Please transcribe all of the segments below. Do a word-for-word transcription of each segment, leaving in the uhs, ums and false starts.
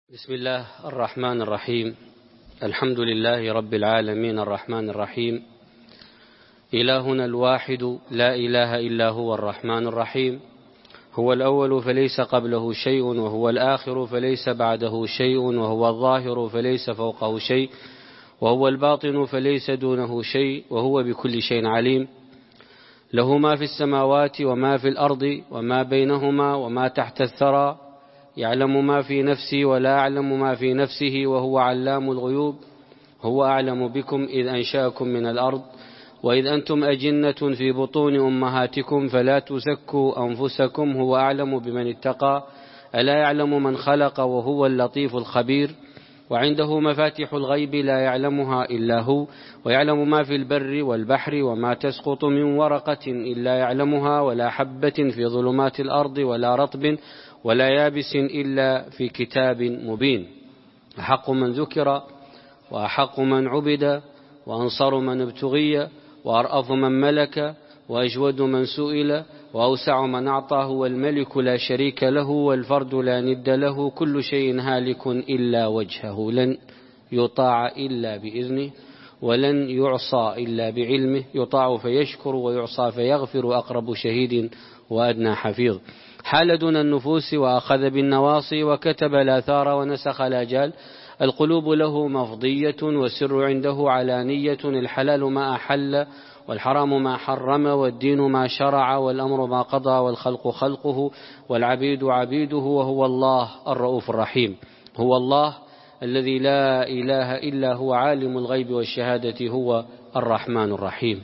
بسم الله الرحمن الرحيم. الحمد لله رب العالمين الرحمن الرحيم. إلهنا الواحد لا إله إلا هو الرحمن الرحيم. هو الأول فليس قبله شيء، وهو الآخر فليس بعده شيء، وهو الظاهر فليس فوقه شيء، وهو الباطن فليس دونه شيء، وهو بكل شيء عليم. له ما في السماوات وما في الأرض وما بينهما وما تحت الثرى. يعلم ما في نفسي ولا أعلم ما في نفسه، وهو علام الغيوب. هو أعلم بكم إذ أنشأكم من الأرض وإذ أنتم أجنة في بطون أمهاتكم فلا تزكوا أنفسكم، هو أعلم بمن اتقى. ألا يعلم من خلق وهو اللطيف الخبير. وعنده مفاتح الغيب لا يعلمها إلا هو، ويعلم ما في البر والبحر وما تسقط من ورقة إلا يعلمها، ولا حبة في ظلمات الأرض ولا رطب ولا يابس إلا في كتاب مبين. أحق من ذكر وأحق من عبد، وأنصر من ابتغي، وأرأف من ملك، وأجود من سئل، وأوسع من أعطى. هو الملك لا شريك له، والفرد لا ند له. كل شيء هالك إلا وجهه، لن يطاع إلا بإذنه، ولن يعصى إلا بعلمه. يطاع فيشكر ويعصى فيغفر، أقرب شهيد وأدنى حفيظ. حال دون النفوس وأخذ بالنواصي، وكتب الآثار ونسخ الآجال. القلوب له مفضية، والسر عنده علانية. الحلال ما أحل، والحرام ما حرم، والدين ما شرع، والأمر ما قضى، والخلق خلقه، والعبيد عبيده. وهو الله الرؤوف الرحيم. هو الله الذي لا إله إلا هو، عالم الغيب والشهادة، هو الرحمن الرحيم.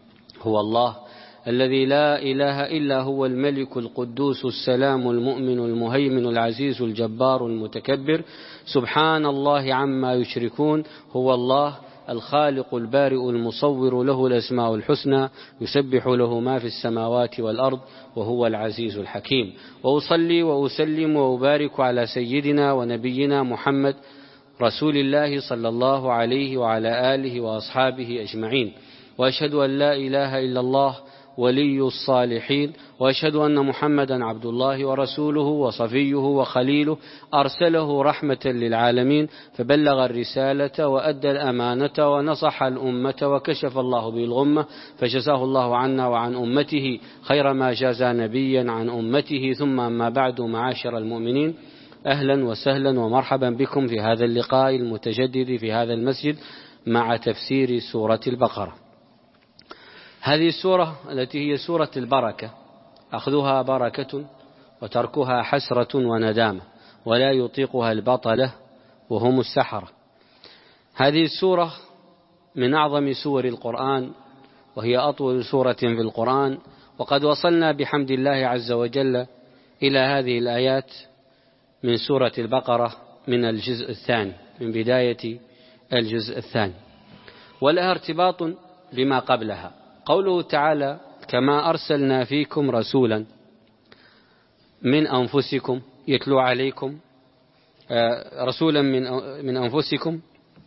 هو الله الذي لا إله إلا هو، الملك القدوس السلام المؤمن المهيمن العزيز الجبار المتكبر. سبحان الله عما يشركون. هو الله الخالق البارئ المصور، له الأسماء الحسنى، يسبح له ما في السماوات والأرض، وهو العزيز الحكيم. وأصلي وأسلم وأبارك على سيدنا ونبينا محمد رسول الله صلى الله عليه وعلى آله وأصحابه أجمعين. وأشهد أن لا إله إلا الله ولي الصالحين، وأشهد أن محمدا عبد الله ورسوله وصفيه وخليله، أرسله رحمة للعالمين، فبلغ الرسالة وأدى الأمانة ونصح الأمة، وكشف الله به الغمة، فجزاه الله عنا وعن أمته خير ما جازى نبيا عن أمته. ثم أما بعد، معاشر المؤمنين، أهلا وسهلا ومرحبا بكم في هذا اللقاء المتجدد في هذا المسجد مع تفسير سورة البقرة. هذه السورة التي هي سورة البركة، أخذها بركة وتركها حسرة وندامة، ولا يطيقها البطلة وهم السحرة. هذه السورة من أعظم سور القرآن، وهي أطول سورة في القرآن. وقد وصلنا بحمد الله عز وجل إلى هذه الآيات من سورة البقرة من الجزء الثاني، من بداية الجزء الثاني، ولها ارتباط بما قبلها. قوله تعالى: كما أرسلنا فيكم رسولا من أنفسكم يتلو عليكم، رسولا من من أنفسكم،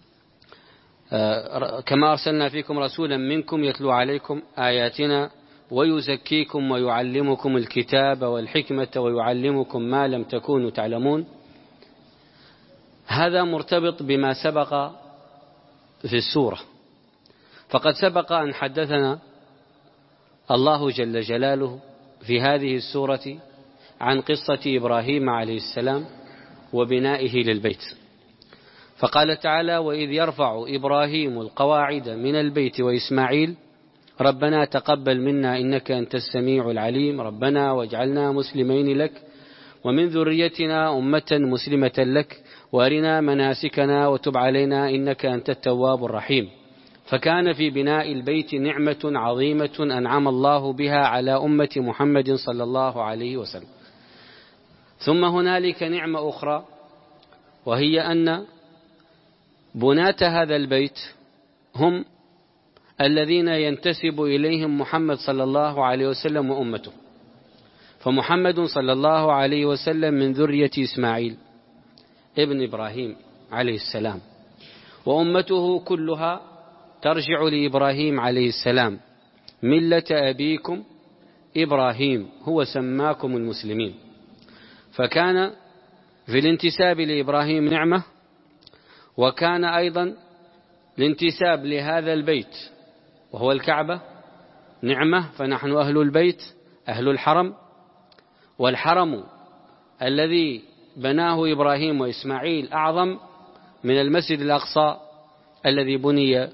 كما أرسلنا فيكم رسولا منكم يتلو عليكم آياتنا ويزكيكم ويعلمكم الكتاب والحكمة ويعلمكم ما لم تكونوا تعلمون. هذا مرتبط بما سبق في السورة. فقد سبق أن حدثنا الله جل جلاله في هذه السورة عن قصة إبراهيم عليه السلام وبنائه للبيت، فقال تعالى: وإذ يرفع إبراهيم القواعد من البيت وإسماعيل ربنا تقبل منا إنك أنت السميع العليم، ربنا واجعلنا مسلمين لك ومن ذريتنا أمة مسلمة لك وأرنا مناسكنا وتب علينا إنك أنت التواب الرحيم. فكان في بناء البيت نعمة عظيمة أنعم الله بها على أمة محمد صلى الله عليه وسلم. ثم هنالك نعمة أخرى، وهي أن بناة هذا البيت هم الذين ينتسب إليهم محمد صلى الله عليه وسلم وأمته. فمحمد صلى الله عليه وسلم من ذرية إسماعيل ابن إبراهيم عليه السلام، وأمته كلها ترجع لإبراهيم عليه السلام، ملة أبيكم إبراهيم، هو سماكم المسلمين. فكان في الانتساب لإبراهيم نعمة، وكان أيضا الانتساب لهذا البيت وهو الكعبة نعمة، فنحن أهل البيت أهل الحرم. والحرم الذي بناه إبراهيم وإسماعيل أعظم من المسجد الأقصى الذي بني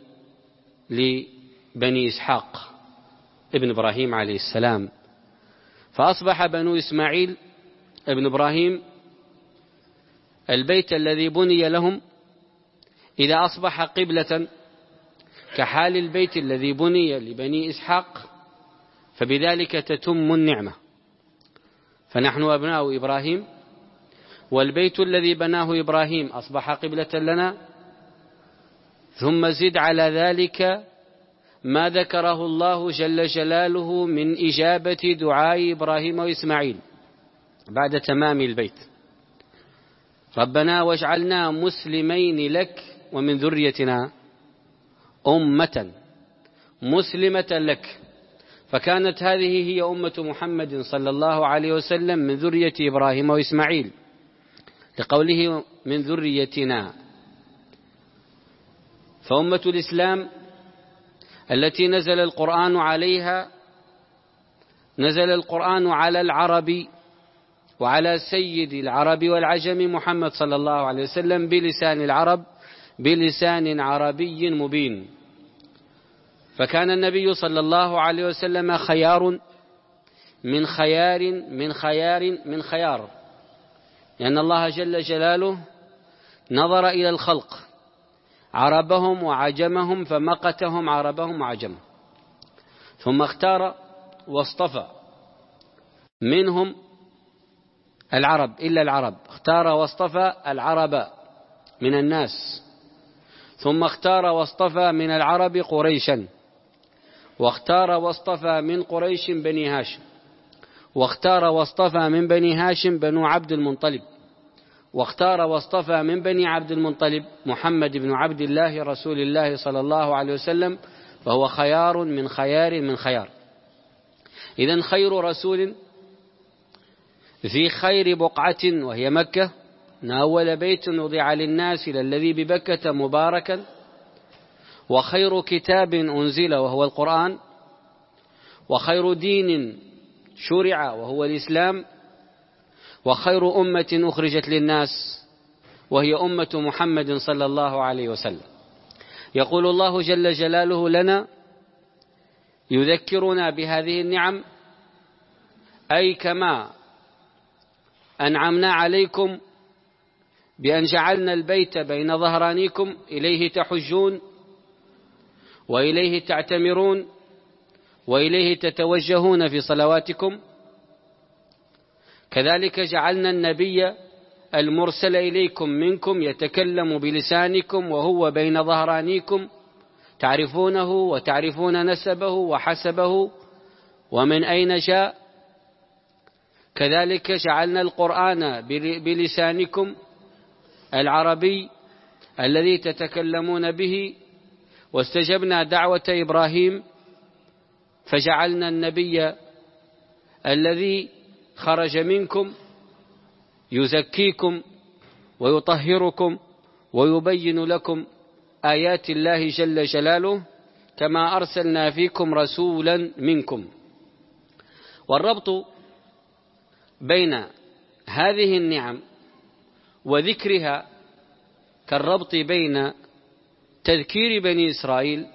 لبني إسحاق ابن إبراهيم عليه السلام. فأصبح بنو إسماعيل ابن إبراهيم البيت الذي بني لهم إذا أصبح قبلة كحال البيت الذي بني لبني إسحاق، فبذلك تتم النعمة. فنحن أبناء إبراهيم، والبيت الذي بناه إبراهيم أصبح قبلة لنا، ثم زد على ذلك ما ذكره الله جل جلاله من إجابة دعاء إبراهيم وإسماعيل بعد تمام البيت: ربنا واجعلنا مسلمين لك ومن ذريتنا أمة مسلمة لك. فكانت هذه هي أمة محمد صلى الله عليه وسلم من ذرية إبراهيم وإسماعيل، لقوله من ذريتنا. فأمة الإسلام التي نزل القرآن عليها، نزل القرآن على العرب وعلى سيد العرب والعجم محمد صلى الله عليه وسلم بلسان العرب بلسان عربي مبين. فكان النبي صلى الله عليه وسلم خيار من خيار من خيار من خيار، لأن الله جل جلاله نظر إلى الخلق عربهم وعجمهم فمقتهم عربهم وعجمهم، ثم اختار واصطفى منهم العرب إلا العرب، اختار واصطفى العرب من الناس، ثم اختار واصطفى من العرب قريشا، واختار واصطفى من قريش بني هاشم، واختار واصطفى من بني هاشم بنو عبد المطلب، واختار واصطفى من بني عبد المطلب محمد بن عبد الله رسول الله صلى الله عليه وسلم، فهو خيار من خيار من خيار. إذن خير رسول في خير بقعة وهي مكة، إن أول بيت وضع للناس للذي ببكة مباركا، وخير كتاب أنزل وهو القرآن، وخير دين شرع وهو الإسلام، وخير أمة أخرجت للناس وهي أمة محمد صلى الله عليه وسلم. يقول الله جل جلاله لنا يذكرنا بهذه النعم، أي كما أنعمنا عليكم بأن جعلنا البيت بين ظهرانيكم إليه تحجون وإليه تعتمرون وإليه تتوجهون في صلواتكم، كذلك جعلنا النبي المرسل إليكم منكم يتكلم بلسانكم وهو بين ظهرانيكم، تعرفونه وتعرفون نسبه وحسبه ومن أين جاء. كذلك جعلنا القرآن بلسانكم العربي الذي تتكلمون به، واستجبنا دعوة إبراهيم فجعلنا النبي الذي خرج منكم يزكيكم ويطهركم ويبين لكم آيات الله جل جلاله، كما أرسلنا فيكم رسولا منكم. والربط بين هذه النعم وذكرها كالربط بين تذكير بني إسرائيل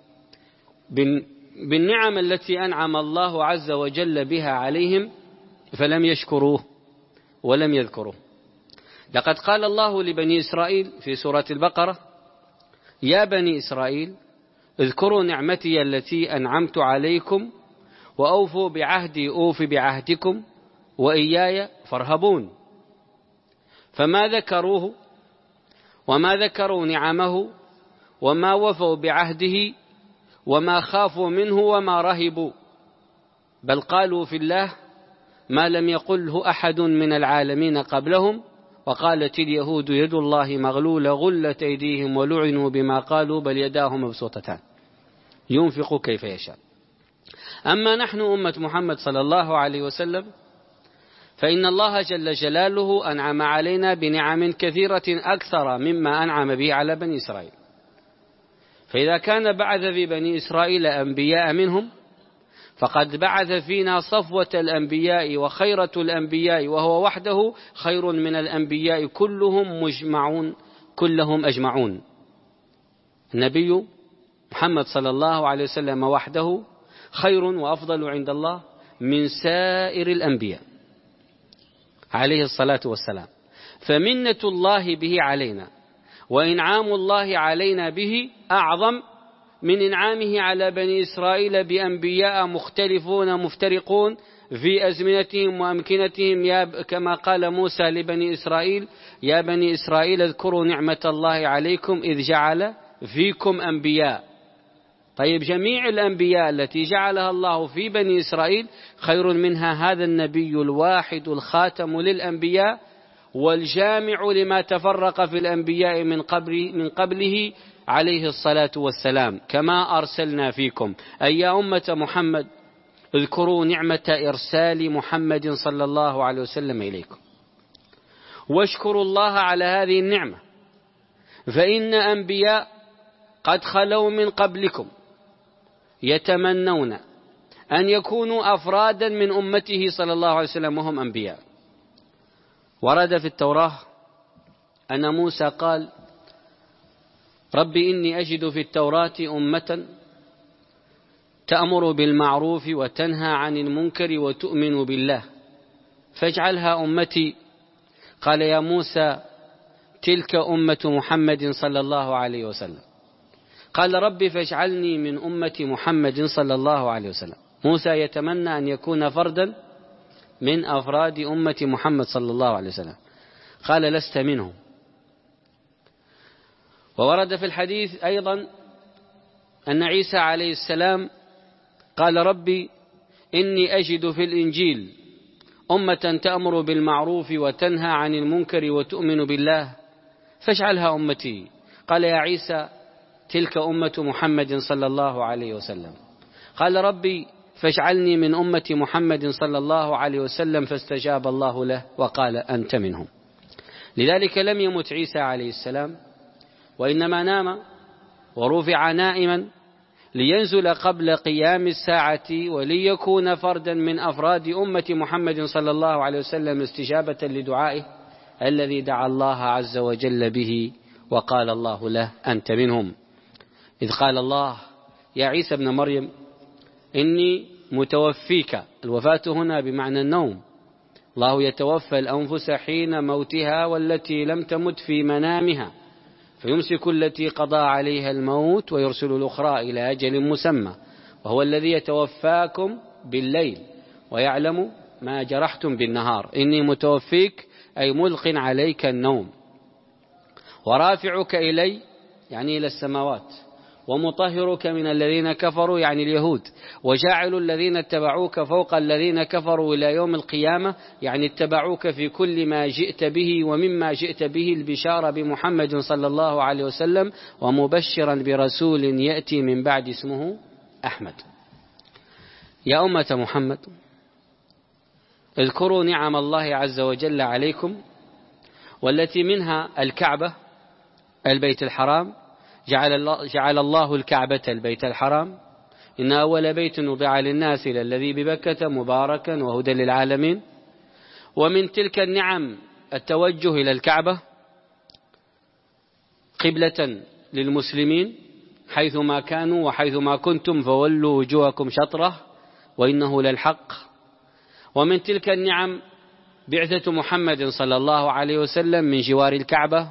بالنعم التي أنعم الله عز وجل بها عليهم فلم يشكروه ولم يذكروه. لقد قال الله لبني إسرائيل في سورة البقرة: يا بني إسرائيل اذكروا نعمتي التي أنعمت عليكم وأوفوا بعهدي أوف بعهدكم وإياي فارهبون. فما ذكروه وما ذكروا نعمه وما وفوا بعهده وما خافوا منه وما رهبوا، بل قالوا في الله ما لم يقله أحد من العالمين قبلهم، وقالت اليهود يد الله مغلولة غلت أيديهم ولعنوا بما قالوا بل يداه مبسوطتان ينفق كيف يشاء. أما نحن أمة محمد صلى الله عليه وسلم فإن الله جل جلاله أنعم علينا بنعم كثيرة أكثر مما أنعم به على بني إسرائيل. فإذا كان بعث في بني إسرائيل أنبياء منهم، فقد بعث فينا صفوة الأنبياء وخيرة الأنبياء، وهو وحده خير من الأنبياء كلهم مجمعون كلهم أجمعون. النبي محمد صلى الله عليه وسلم وحده خير وأفضل عند الله من سائر الأنبياء عليه الصلاة والسلام. فمنة الله به علينا وإنعام الله علينا به أعظم من إنعامه على بني إسرائيل بأنبياء مختلفون مفترقون في أزمنتهم وأمكنتهم، يا كما قال موسى لبني إسرائيل: يا بني إسرائيل اذكروا نعمة الله عليكم إذ جعل فيكم أنبياء. طيب، جميع الأنبياء التي جعلها الله في بني إسرائيل خير منها هذا النبي الواحد الخاتم للأنبياء والجامع لما تفرق في الأنبياء من قبل من قبله عليه الصلاة والسلام. كما أرسلنا فيكم، أي يا أمة محمد اذكروا نعمة إرسال محمد صلى الله عليه وسلم إليكم واشكروا الله على هذه النعمة، فإن أنبياء قد خلوا من قبلكم يتمنون أن يكونوا أفرادا من أمته صلى الله عليه وسلم وهم أنبياء. ورد في التوراة أن موسى قال: رب إني أجد في التوراة أمة تأمر بالمعروف وتنهى عن المنكر وتؤمن بالله فاجعلها أمتي. قال: يا موسى تلك أمة محمد صلى الله عليه وسلم. قال: رب فاجعلني من أمة محمد صلى الله عليه وسلم. موسى يتمنى أن يكون فردا من أفراد أمة محمد صلى الله عليه وسلم. قال: لست منهم. وورد في الحديث أيضا أن عيسى عليه السلام قال: ربي إني أجد في الإنجيل أمة تأمر بالمعروف وتنهى عن المنكر وتؤمن بالله فاجعلها أمتي. قال: يا عيسى تلك أمة محمد صلى الله عليه وسلم. قال: ربي فاجعلني من أمة محمد صلى الله عليه وسلم، فاستجاب الله له وقال: أنت منهم. لذلك لم يمت عيسى عليه السلام، وإنما نام ورفع نائما لينزل قبل قيام الساعة وليكون فردا من أفراد أمة محمد صلى الله عليه وسلم استجابة لدعائه الذي دعا الله عز وجل به، وقال الله له: أنت منهم. إذ قال الله: يا عيسى ابن مريم إني متوفيك. الوفاة هنا بمعنى النوم. الله يتوفى الأنفس حين موتها والتي لم تمت في منامها، فيمسك التي قضى عليها الموت ويرسل الأخرى إلى أجل مسمى، وهو الذي يتوفاكم بالليل ويعلم ما جرحتم بالنهار. إني متوفيك أي ملق عليك النوم، ورافعك إلي يعني إلى السماوات، ومطهرك من الذين كفروا يعني اليهود، وجاعل الذين اتبعوك فوق الذين كفروا إلى يوم القيامة يعني اتبعوك في كل ما جئت به، ومما جئت به البشارة بمحمد صلى الله عليه وسلم، ومبشرا برسول يأتي من بعد اسمه أحمد. يا أمة محمد اذكروا نعم الله عز وجل عليكم، والتي منها الكعبة البيت الحرام. جعل الله, جعل الله الكعبة البيت الحرام إن أول بيت وضع للناس للذي ببكة مباركا وهدى للعالمين. ومن تلك النعم التوجه إلى الكعبة قبلة للمسلمين حيثما كانوا وحيثما كنتم فولوا وجوهكم شطره وإنه للحق. ومن تلك النعم بعثة محمد صلى الله عليه وسلم من جوار الكعبة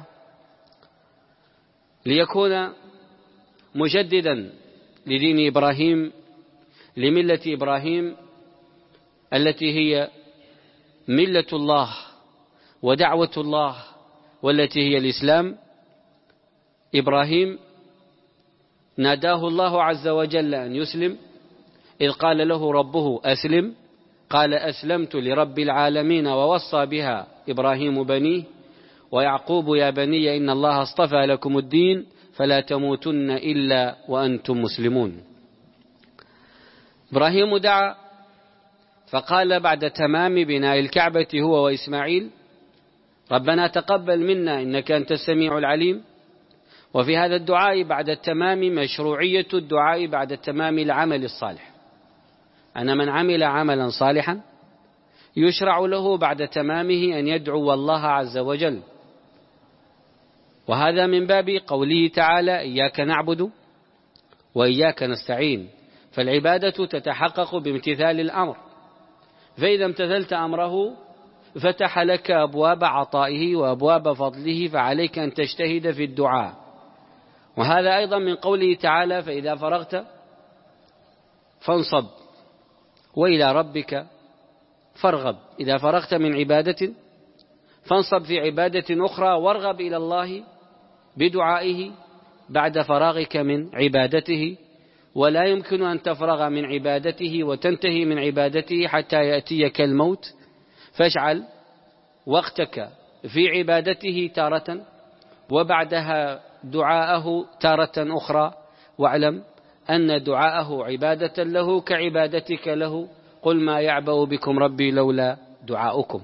ليكون مجددا لدين إبراهيم، لملة إبراهيم التي هي ملة الله ودعوة الله، والتي هي الإسلام. إبراهيم ناداه الله عز وجل أن يسلم، إذ قال له ربه أسلم، قال أسلمت لرب العالمين، ووصى بها إبراهيم بنيه، ويعقوب يا بني إن الله اصطفى لكم الدين فلا تموتن إلا وأنتم مسلمون. إبراهيم دعا فقال بعد تمام بناء الكعبة هو وإسماعيل: ربنا تقبل منا إنك أنت السميع العليم. وفي هذا الدعاء بعد التمام مشروعية الدعاء بعد التمام العمل الصالح، أن من عمل عملا صالحا يشرع له بعد تمامه أن يدعو الله عز وجل. وهذا من باب قوله تعالى: إياك نعبد وإياك نستعين، فالعبادة تتحقق بامتثال الأمر، فإذا امتثلت أمره فتح لك أبواب عطائه وأبواب فضله، فعليك أن تجتهد في الدعاء. وهذا أيضا من قوله تعالى: فإذا فرغت فانصب وإلى ربك فارغب. إذا فرغت من عبادة فانصب في عبادة أخرى، وارغب إلى الله بدعائه بعد فراغك من عبادته. ولا يمكن أن تفرغ من عبادته وتنتهي من عبادته حتى يأتيك الموت، فاجعل وقتك في عبادته تارة وبعدها دعاءه تارة أخرى، واعلم أن دعاءه عبادة له كعبادتك له. قل ما يعبأ بكم ربي لولا دعاؤكم.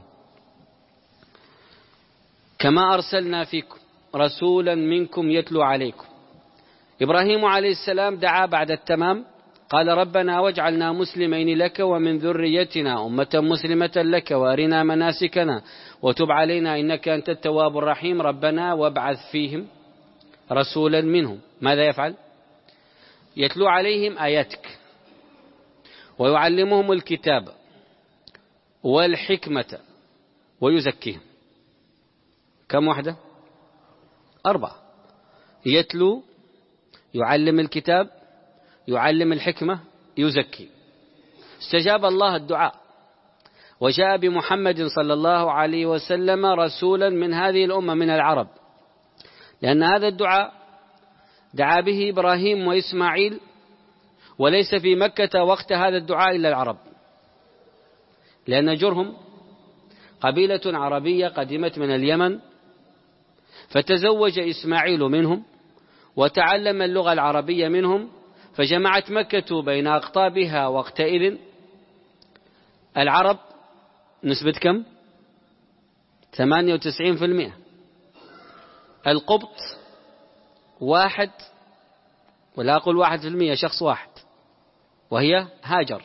كما أرسلنا فيكم رسولا منكم يتلو عليكم. إبراهيم عليه السلام دعا بعد التمام، قال: ربنا واجعلنا مسلمين لك ومن ذريتنا أمة مسلمة لك وارنا مناسكنا وتب علينا إنك أنت التواب الرحيم. ربنا وابعث فيهم رسولا منهم. ماذا يفعل؟ يتلو عليهم آياتك ويعلمهم الكتاب والحكمة ويزكيهم. كم واحدة؟ أربعة. يتلو، يعلم الكتاب، يعلم الحكمة، يزكي. استجاب الله الدعاء وجاء بمحمد صلى الله عليه وسلم رسولا من هذه الأمة من العرب، لأن هذا الدعاء دعا به إبراهيم وإسماعيل، وليس في مكة وقت هذا الدعاء إلا العرب، لأن جرهم قبيلة عربية قدمت من اليمن، فتزوج إسماعيل منهم وتعلم اللغة العربية منهم، فجمعت مكة بين أقطابها. وقتئذ العرب نسبة كم؟ ثمانية وتسعين في المئة. القبط واحد، ولا أقول واحد في المئة، شخص واحد، وهي هاجر.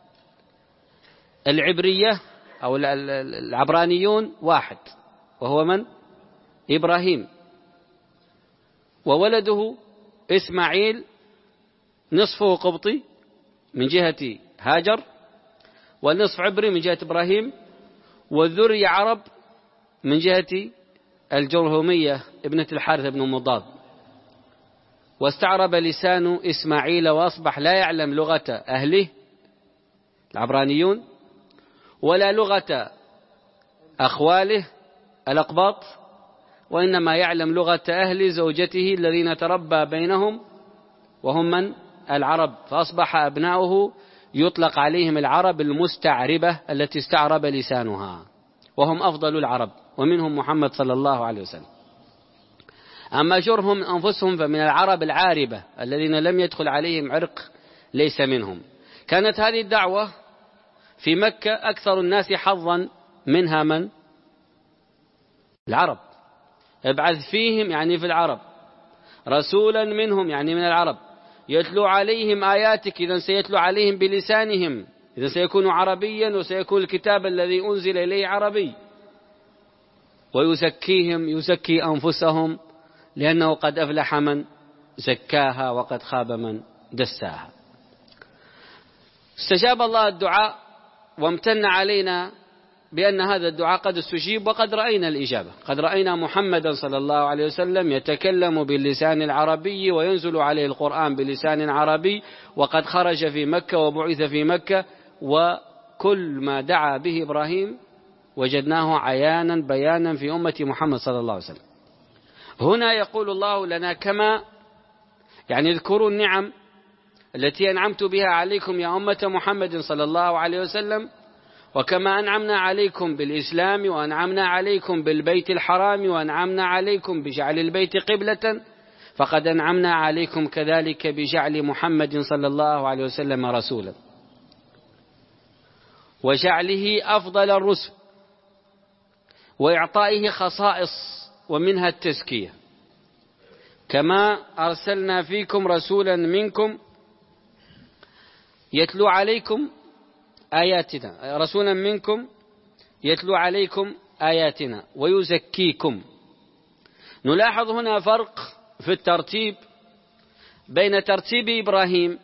العبرية أو العبرانيون واحد، وهو من؟ إبراهيم. وولده إسماعيل نصفه قبطي من جهة هاجر، والنصف عبري من جهة إبراهيم، والذرية عرب من جهة الجرهمية ابنة الحارث بن مضاد. واستعرب لسان إسماعيل وأصبح لا يعلم لغة أهله العبرانيون ولا لغة أخواله الأقباط، وإنما يعلم لغة أهل زوجته الذين تربى بينهم وهم من؟ العرب. فأصبح أبناؤه يطلق عليهم العرب المستعربة التي استعرب لسانها، وهم أفضل العرب، ومنهم محمد صلى الله عليه وسلم. أما جرهم أنفسهم فمن العرب العاربة الذين لم يدخل عليهم عرق ليس منهم. كانت هذه الدعوة في مكة أكثر الناس حظا منها من؟ العرب. ابعث فيهم يعني في العرب، رسولا منهم يعني من العرب، يتلو عليهم آياتك، إذن سيتلو عليهم بلسانهم، إذن سيكون عربيا وسيكون الكتاب الذي أنزل إليه عربي. ويزكيهم، يزكي أنفسهم، لأنه قد أفلح من زكاها وقد خاب من دساها. استجاب الله الدعاء وامتن علينا بأن هذا الدعاء قد استجيب، وقد رأينا الإجابة. قد رأينا محمدا صلى الله عليه وسلم يتكلم باللسان العربي وينزل عليه القرآن بلسان عربي، وقد خرج في مكة وبعث في مكة، وكل ما دعا به إبراهيم وجدناه عيانا بيانا في أمة محمد صلى الله عليه وسلم. هنا يقول الله لنا كما يعني اذكروا النعم التي أنعمت بها عليكم يا أمة محمد صلى الله عليه وسلم، وكما أنعمنا عليكم بالإسلام، وأنعمنا عليكم بالبيت الحرام، وأنعمنا عليكم بجعل البيت قبلة، فقد أنعمنا عليكم كذلك بجعل محمد صلى الله عليه وسلم رسولا. وجعله أفضل الرسل وإعطائه خصائص ومنها التزكية، كما أرسلنا فيكم رسولا منكم يتلو عليكم آياتنا رسولا منكم يتلو عليكم آياتنا ويزكيكم. نلاحظ هنا فرق في الترتيب بين ترتيب إبراهيم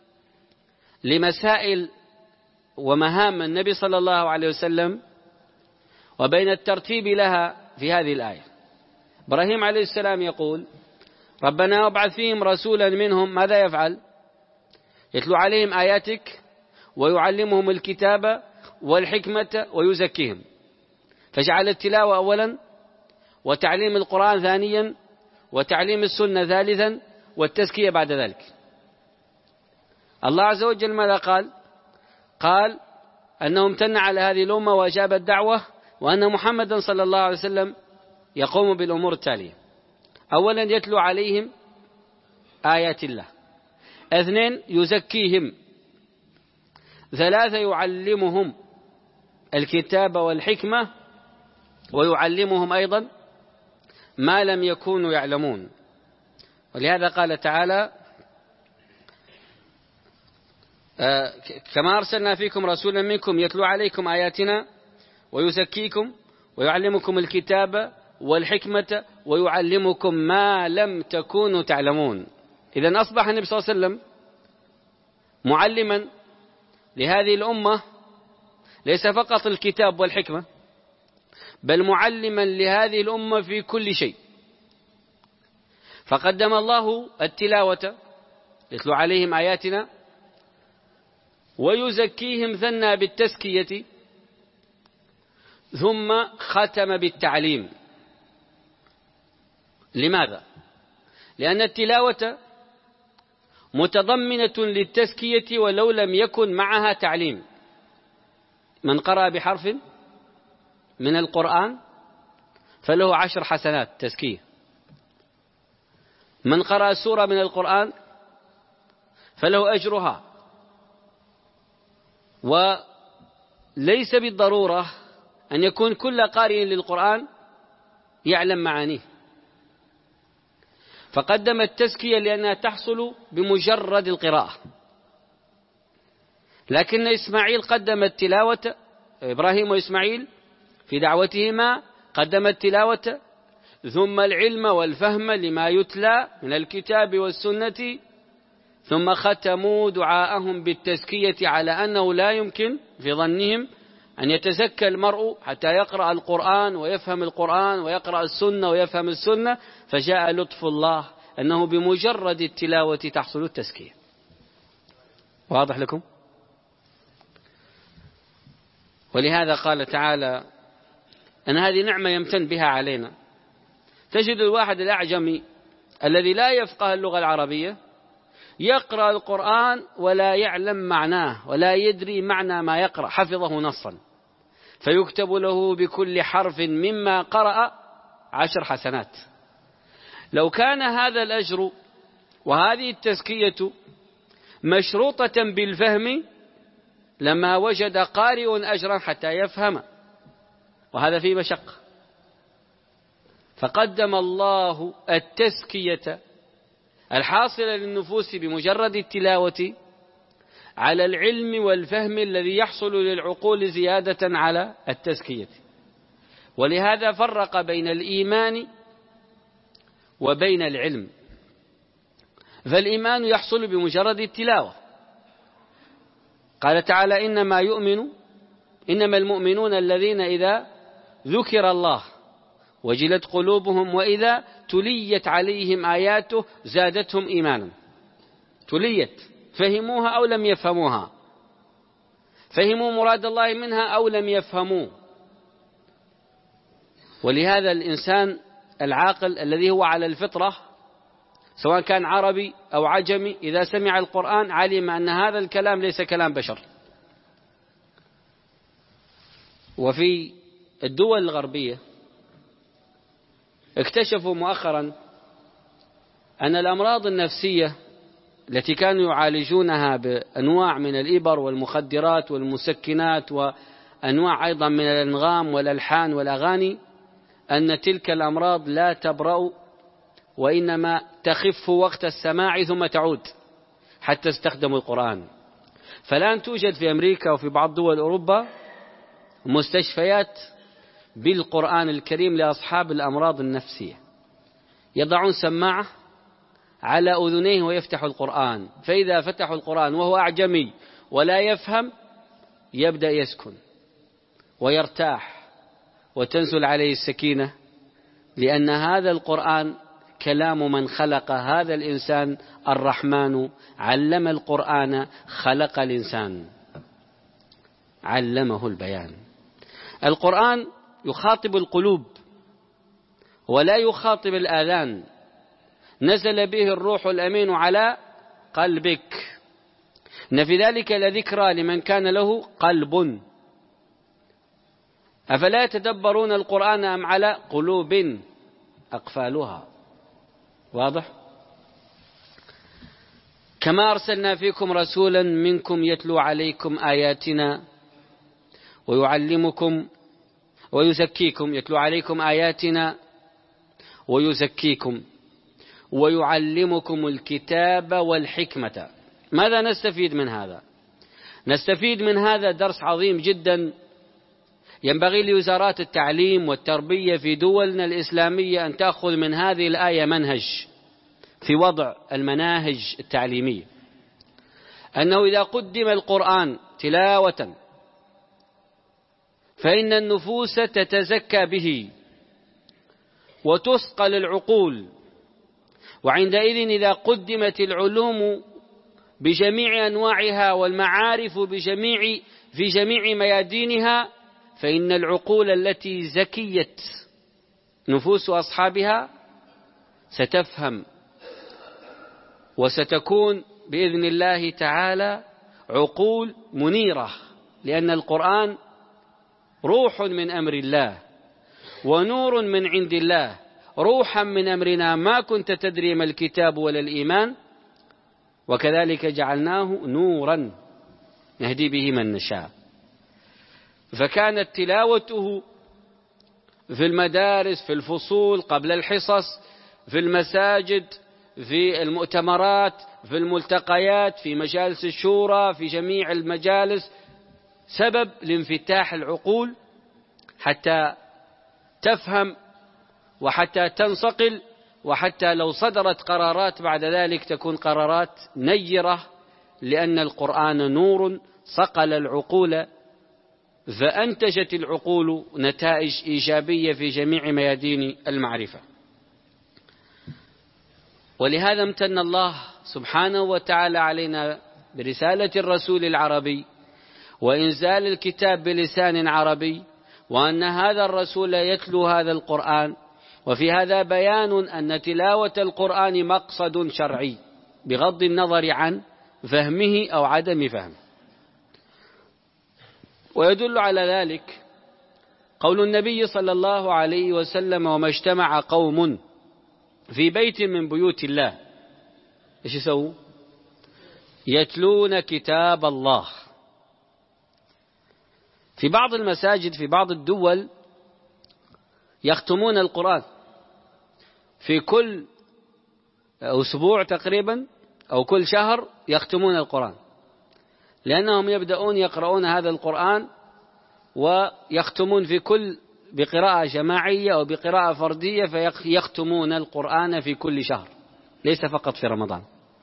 لمسائل ومهام النبي صلى الله عليه وسلم وبين الترتيب لها في هذه الآية. إبراهيم عليه السلام يقول: ربنا وابعث فيهم رسولا منهم، ماذا يفعل؟ يتلو عليهم آياتك ويعلمهم الكتاب والحكمة ويزكيهم، فجعل التلاوة أولا، وتعليم القرآن ثانيا، وتعليم السنة ثالثا، والتزكية بعد ذلك. الله عز وجل ماذا قال؟ قال أنه امتن على هذه الأمة وأجاب الدعوة، وأن محمدا صلى الله عليه وسلم يقوم بالأمور التالية: أولا يتلو عليهم آيات الله، اثنين يزكيهم، ثلاثة يعلمهم الكتاب والحكمة، ويعلمهم أيضا ما لم يكونوا يعلمون. ولهذا قال تعالى: آه كما أرسلنا فيكم رسولا منكم يتلو عليكم آياتنا ويزكيكم ويعلمكم الكتاب والحكمة ويعلمكم ما لم تكونوا تعلمون. إذن أصبح النبي صلى الله عليه وسلم معلما لهذه الأمة ليس فقط الكتاب والحكمة، بل معلما لهذه الأمة في كل شيء. فقدم الله التلاوة يتلو عليهم آياتنا ويزكيهم، ثنى بالتزكية، ثم ختم بالتعليم. لماذا؟ لأن التلاوة متضمنة للتزكية ولو لم يكن معها تعليم. من قرأ بحرف من القرآن فله عشر حسنات تزكية، من قرأ سورة من القرآن فله أجرها. وليس بالضرورة أن يكون كل قارئ للقرآن يعلم معانيه، فقدم التزكية لأنها تحصل بمجرد القراءة. لكن إسماعيل قدم التلاوة، إبراهيم وإسماعيل في دعوتهما قدم التلاوة ثم العلم والفهم لما يتلى من الكتاب والسنة، ثم ختموا دعاءهم بالتزكية على أنه لا يمكن في ظنهم أن يتزكى المرء حتى يقرأ القرآن ويفهم القرآن ويقرأ السنة ويفهم السنة، فجاء لطف الله أنه بمجرد التلاوة تحصل التزكية. واضح لكم؟ ولهذا قال تعالى أن هذه نعمة يمتن بها علينا. تجد الواحد الأعجمي الذي لا يفقه اللغة العربية يقرأ القرآن ولا يعلم معناه ولا يدري معنى ما يقرأ، حفظه نصا، فيكتب له بكل حرف مما قرأ عشر حسنات. لو كان هذا الأجر وهذه التزكية مشروطة بالفهم لما وجد قارئ أجرا حتى يفهم، وهذا فيه مشقة. فقدم الله التزكية الحاصلة للنفوس بمجرد التلاوة على العلم والفهم الذي يحصل للعقول زيادة على التزكية. ولهذا فرق بين الإيمان وبين العلم، فالإيمان يحصل بمجرد التلاوة. قال تعالى: إنما يؤمن إنما المؤمنون الذين إذا ذكر الله وجلت قلوبهم وإذا تليت عليهم آياته زادتهم إيمانا. تليت، فهموها أو لم يفهموها، فهموا مراد الله منها أو لم يفهموه. ولهذا الإنسان العاقل الذي هو على الفطرة سواء كان عربي أو عجمي إذا سمع القرآن علم أن هذا الكلام ليس كلام بشر. وفي الدول الغربية اكتشفوا مؤخرا أن الأمراض النفسية التي كانوا يعالجونها بأنواع من الإبر والمخدرات والمسكنات وأنواع أيضا من الأنغام والألحان والأغاني، أن تلك الأمراض لا تبرأ وإنما تخف وقت السماع ثم تعود حتى استخدموا القرآن. فالآن توجد في أمريكا وفي بعض دول أوروبا مستشفيات بالقرآن الكريم لأصحاب الأمراض النفسية، يضعون سماعة على أذنيه ويفتح القرآن، فإذا فتحوا القرآن وهو أعجمي ولا يفهم يبدأ يسكن ويرتاح وتنزل عليه السكينة، لأن هذا القرآن كلام من خلق هذا الإنسان الرحمن علم القرآن خلق الإنسان علمه البيان. القرآن يخاطب القلوب ولا يخاطب الآذان، نزل به الروح الأمين على قلبك، إن في ذلك لذكرى لمن كان له قلب أفلا يتدبرون القرآن أم على قلوب أقفالها. واضح؟ كما أرسلنا فيكم رسولا منكم يتلو عليكم آياتنا ويعلمكم ويزكيكم، يتلو عليكم آياتنا ويزكيكم ويعلمكم الكتاب والحكمة. ماذا نستفيد من هذا؟ نستفيد من هذا درس عظيم جدا ينبغي لوزارات التعليم والتربية في دولنا الإسلامية أن تأخذ من هذه الآية منهج في وضع المناهج التعليمية، أنه إذا قدم القرآن تلاوة فإن النفوس تتزكى به وتثقل العقول، وعندئذ إذا قدمت العلوم بجميع أنواعها والمعارف بجميع في جميع ميادينها فإن العقول التي زكيت نفوس أصحابها ستفهم وستكون بإذن الله تعالى عقول منيرة، لأن القرآن روح من أمر الله ونور من عند الله، روحا من أمرنا ما كنت تدري ما الكتاب ولا الإيمان وكذلك جعلناه نورا نهدي به من نشاء. فكانت تلاوته في المدارس، في الفصول، قبل الحصص، في المساجد، في المؤتمرات، في الملتقيات، في مجالس الشورى، في جميع المجالس، سبب لانفتاح العقول حتى تفهم وحتى تنصقل، وحتى لو صدرت قرارات بعد ذلك تكون قرارات نيرة، لأن القرآن نور صقل العقول فأنتجت العقول نتائج إيجابية في جميع ميادين المعرفة. ولهذا امتن الله سبحانه وتعالى علينا برسالة الرسول العربي وإنزال الكتاب بلسان عربي، وأن هذا الرسول يتلو هذا القرآن، وفي هذا بيان أن تلاوة القرآن مقصد شرعي بغض النظر عن فهمه أو عدم فهمه. ويدل على ذلك قول النبي صلى الله عليه وسلم: وما اجتمع قوم في بيت من بيوت الله ايش يسووا؟ يتلون كتاب الله. في بعض المساجد في بعض الدول يختمون القرآن في كل أسبوع تقريبا أو كل شهر يختمون القرآن، لأنهم يبدأون يقرؤون هذا القرآن ويختمون في كل بقراءة جماعية أو بقراءة فردية، فيختمون القرآن في كل شهر ليس فقط في رمضان.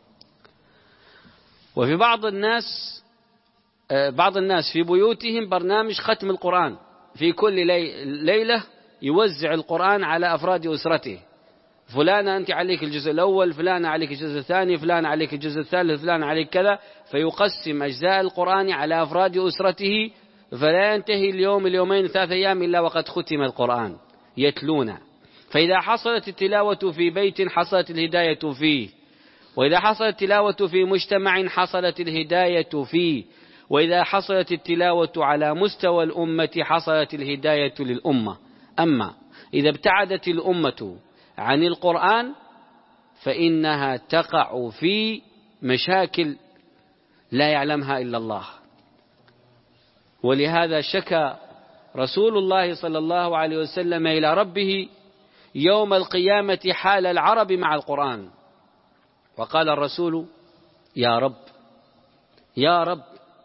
وفي بعض الناس بعض الناس في بيوتهم برنامج ختم القرآن، في كل ليلة يوزع القرآن على أفراد أسرته، فلانة أنت عليك الجزء الأول، فلانة عليك الجزء الثاني، فلانة عليك الجزء الثالث، فلانة عليك كذا، فيقسم أجزاء القرآن على أفراد أسرته، فلا ينتهي اليوم اليومين ثلاثة أيام إلا وقد ختم القرآن يتلون. فإذا حصلت التلاوة في بيت حصلت الهداية فيه، وإذا حصلت التلاوة في مجتمع حصلت الهداية فيه، وإذا حصلت التلاوة على مستوى الأمة حصلت الهداية للأمة. أما إذا ابتعدت الأمة عن القرآن فإنها تقع في مشاكل لا يعلمها إلا الله. ولهذا شكى رسول الله صلى الله عليه وسلم إلى ربه يوم القيامة حال العرب مع القرآن، وقال الرسول: يا رب يا رب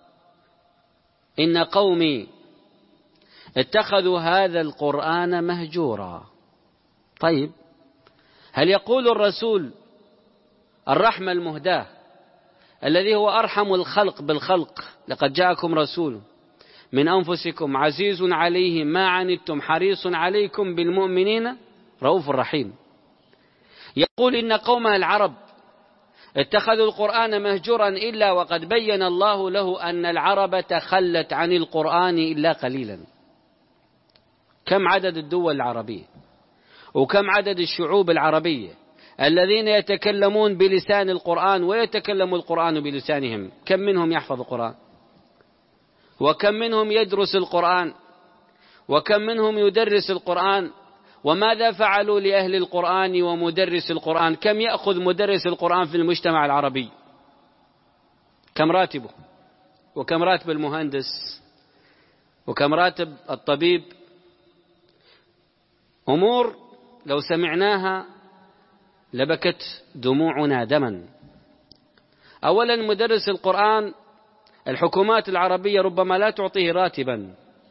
إن قومي اتخذوا هذا القرآن مهجورا. طيب، هل يقول الرسول الرحمة المهداة الذي هو أرحم الخلق بالخلق: لقد جاءكم رسول من أنفسكم عزيز عليه ما عنتم حريص عليكم بالمؤمنين رؤوف رحيم، يقول إن قومه العرب اتخذوا القرآن مهجورا إلا وقد بين الله له أن العرب تخلت عن القرآن إلا قليلا؟ كم عدد الدول العربية وكم عدد الشعوب العربية الذين يتكلمون بلسان القرآن ويتكلم القرآن بلسانهم؟ كم منهم يحفظ القرآن؟ وكم منهم يدرس القرآن؟ وكم منهم يدرس القرآن؟ وماذا فعلوا لأهل القرآن ومدرس القرآن؟ كم يأخذ مدرس القرآن في المجتمع العربي؟ كم راتبه؟ وكم راتب المهندس؟ وكم راتب الطبيب؟ أمور لو سمعناها لبكت دموعنا دما. أولا، مدرس القرآن الحكومات العربية ربما لا تعطيه راتبا،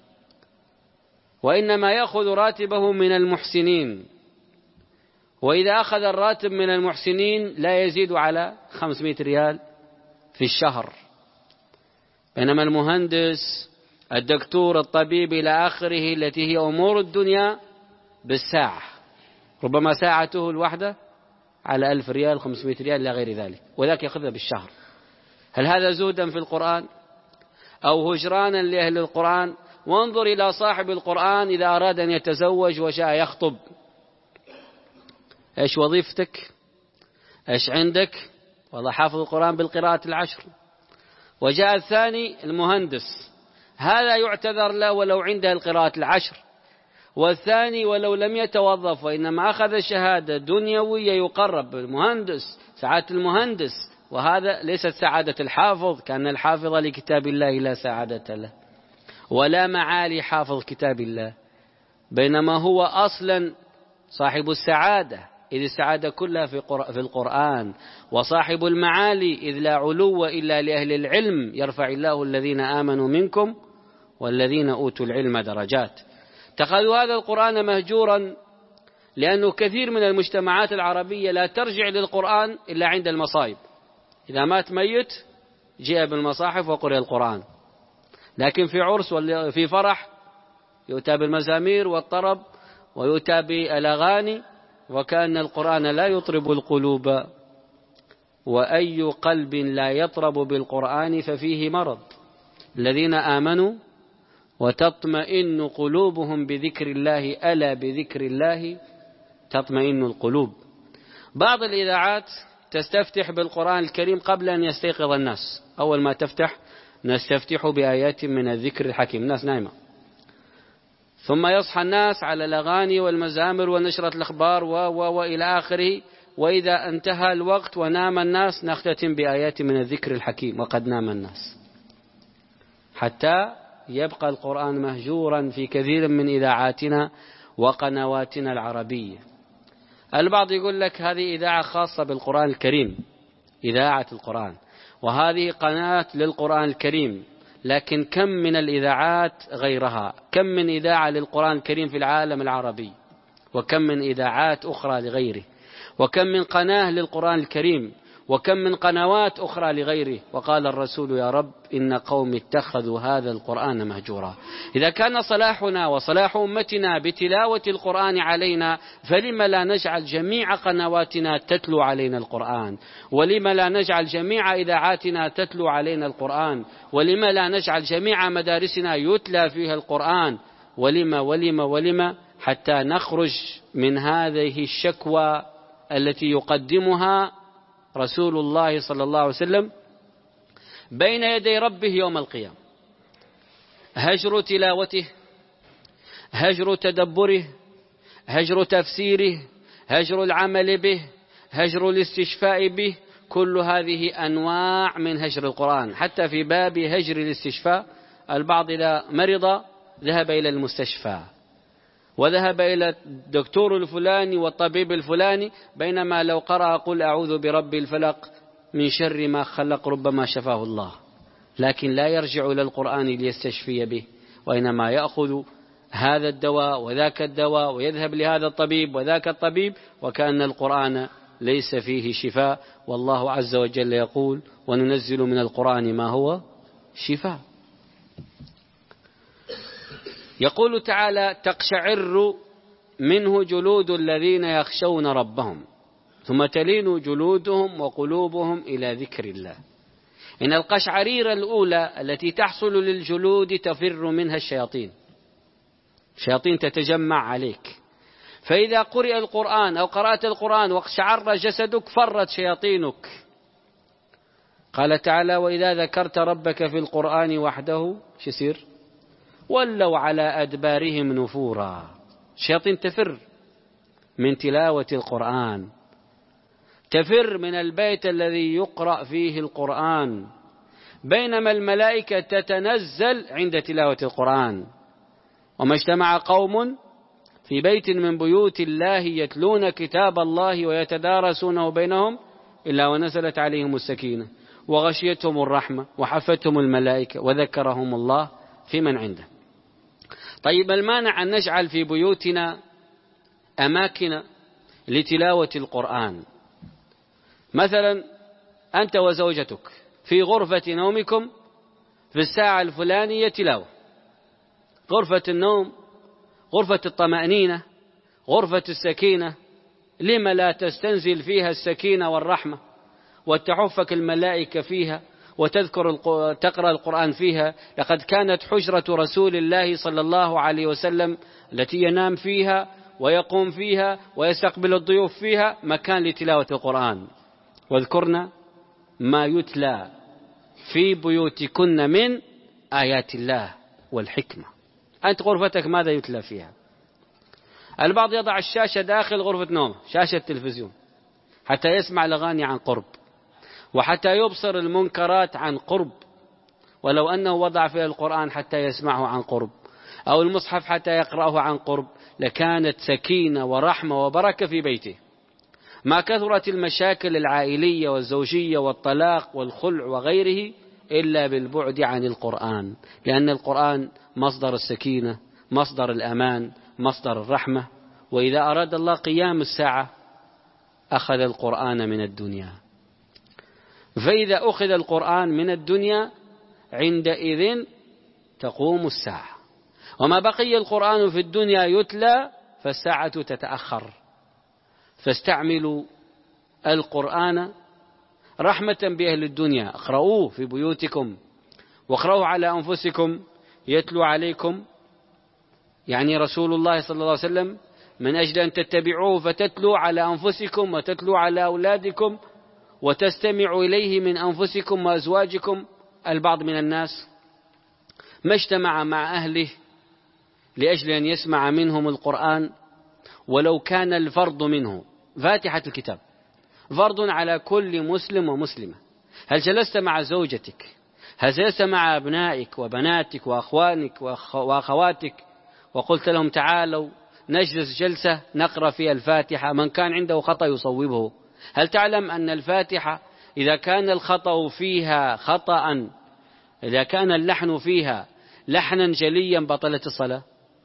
وإنما يأخذ راتبه من المحسنين، وإذا أخذ الراتب من المحسنين لا يزيد على خمسمائة ريال في الشهر، بينما المهندس الدكتور الطبيب إلى آخره التي هي أمور الدنيا بالساعة، ربما ساعته الواحدة على ألف ريال خمسمائة ريال لا غير ذلك، وذاك يأخذها بالشهر. هل هذا زهدا في القرآن أو هجرانا لأهل القرآن؟ وانظر إلى صاحب القرآن إذا أراد أن يتزوج وشاء يخطب، إيش وظيفتك؟ إيش عندك؟ والله حافظ القرآن بالقراءة العشر. وجاء الثاني المهندس، هذا يعتذر له ولو عنده القراءة العشر، والثاني ولو لم يتوظف وإنما أخذ شهادة دنيوية يقرب المهندس سعادة المهندس، وهذا ليست سعادة الحافظ، كان الحافظ لكتاب الله لا سعادة له ولا معالي حافظ كتاب الله، بينما هو أصلا صاحب السعادة إذ السعادة كلها في القرآن، وصاحب المعالي إذ لا علو إلا لأهل العلم يرفع الله الذين آمنوا منكم والذين أوتوا العلم درجات. اتخذوا هذا القرآن مهجورا لأنه كثير من المجتمعات العربية لا ترجع للقرآن إلا عند المصائب، إذا مات ميت جاء بالمصاحف وقرأ القرآن، لكن في عرس وفي فرح يؤتى بالمزامير والطرب ويؤتى بالأغاني، وكأن القرآن لا يطرب القلوب، وأي قلب لا يطرب بالقرآن ففيه مرض. الذين آمنوا وتطمئن قلوبهم بذكر الله ألا بذكر الله تطمئن القلوب. بعض الإذاعات تستفتح بالقرآن الكريم قبل أن يستيقظ الناس، أول ما تفتح نستفتح بآيات من الذكر الحكيم، الناس نايمة، ثم يصحى الناس على الأغاني والمزامر ونشرة الأخبار و و وإلى آخره، وإذا انتهى الوقت ونام الناس نختتم بآيات من الذكر الحكيم وقد نام الناس، حتى يبقى القرآن مهجورا في كثير من إذاعاتنا وقنواتنا العربية. البعض يقول لك هذه إذاعة خاصة بالقرآن الكريم، إذاعة القرآن، وهذه قناة للقرآن الكريم، لكن كم من الإذاعات غيرها؟ كم من إذاعة للقرآن الكريم في العالم العربي، وكم من إذاعات أخرى لغيره، وكم من قناة للقرآن الكريم، وكم من قنوات أخرى لغيره. وقال الرسول: يا رب إن قوم اتخذوا هذا القرآن مهجورا. إذا كان صلاحنا وصلاح أمتنا بتلاوة القرآن علينا، فلم لا نجعل جميع قنواتنا تتلو علينا القرآن؟ ولم لا نجعل جميع إذاعاتنا تتلو علينا القرآن؟ ولم لا نجعل جميع مدارسنا يتلى فيها القرآن؟ ولم ولم ولم حتى نخرج من هذه الشكوى التي يقدمها رسول الله صلى الله عليه وسلم بين يدي ربه يوم القيامة: هجر تلاوته، هجر تدبره، هجر تفسيره، هجر العمل به، هجر الاستشفاء به، كل هذه أنواع من هجر القرآن. حتى في باب هجر الاستشفاء البعض إذا مرض ذهب إلى المستشفى وذهب إلى الدكتور الفلاني والطبيب الفلاني، بينما لو قرأ قل أعوذ برب الفلق من شر ما خلق ربما شفاه الله، لكن لا يرجع إلى القرآن ليستشفي به، وإنما يأخذ هذا الدواء وذاك الدواء ويذهب لهذا الطبيب وذاك الطبيب، وكأن القرآن ليس فيه شفاء. والله عز وجل يقول وننزل من القرآن ما هو شفاء. يقول تعالى تقشعر منه جلود الذين يخشون ربهم ثم تلين جلودهم وقلوبهم إلى ذكر الله. إن القشعريرة الأولى التي تحصل للجلود تفر منها الشياطين، الشياطين تتجمع عليك، فإذا قرئ القرآن أو قرأت القرآن واقشعر جسدك فرت شياطينك. قال تعالى وإذا ذكرت ربك في القرآن وحده شسير ولوا على أدبارهم نفورا. الشياطين تفر من تلاوة القرآن، تفر من البيت الذي يقرأ فيه القرآن، بينما الملائكة تتنزل عند تلاوة القرآن. وما اجتمع قوم في بيت من بيوت الله يتلون كتاب الله ويتدارسونه بينهم إلا ونزلت عليهم السكينة وغشيتهم الرحمة وحفتهم الملائكة وذكرهم الله في من عنده. طيب المانع أن نجعل في بيوتنا أماكن لتلاوة القرآن؟ مثلا أنت وزوجتك في غرفة نومكم في الساعة الفلانية تلاوة، غرفة النوم، غرفة الطمأنينة، غرفة السكينة، لما لا تستنزل فيها السكينة والرحمة وتحفك الملائكة فيها وتذكر تقرأ القرآن فيها؟ لقد كانت حجرة رسول الله صلى الله عليه وسلم التي ينام فيها ويقوم فيها ويستقبل الضيوف فيها مكان لتلاوة القرآن. واذكرن ما يتلى في بيوتكن من آيات الله والحكمة. أنت غرفتك ماذا يتلى فيها؟ البعض يضع الشاشة داخل غرفة نومه، شاشة التلفزيون، حتى يسمع الأغاني عن قرب وحتى يبصر المنكرات عن قرب، ولو أنه وضع فيها القرآن حتى يسمعه عن قرب أو المصحف حتى يقرأه عن قرب لكانت سكينة ورحمة وبركة في بيته. ما كثرت المشاكل العائلية والزوجية والطلاق والخلع وغيره إلا بالبعد عن القرآن، لأن القرآن مصدر السكينة، مصدر الأمان، مصدر الرحمة. وإذا أراد الله قيام الساعة أخذ القرآن من الدنيا، فإذا أخذ القرآن من الدنيا عندئذ تقوم الساعة. وما بقي القرآن في الدنيا يتلى فالساعة تتأخر. فاستعملوا القرآن رحمة بأهل الدنيا، اقرأوه في بيوتكم واقرأوه على أنفسكم، يتلو عليكم يعني رسول الله صلى الله عليه وسلم من أجل أن تتبعوه فتتلو على أنفسكم وتتلو على أولادكم وتستمعوا إليه من أنفسكم وأزواجكم. البعض من الناس ما اجتمع مع أهله لأجل أن يسمع منهم القرآن ولو كان الفرض منه فاتحة الكتاب فرض على كل مسلم ومسلمة. هل جلست مع زوجتك، هل جلست مع أبنائك وبناتك وأخوانك وأخواتك وقلت لهم تعالوا نجلس جلسة نقرأ فيها الفاتحة، من كان عنده خطأ يصوبه؟ هل تعلم أن الفاتحة إذا كان الخطأ فيها خطأ، إذا كان اللحن فيها لحنا جليا بطلت الصلاة،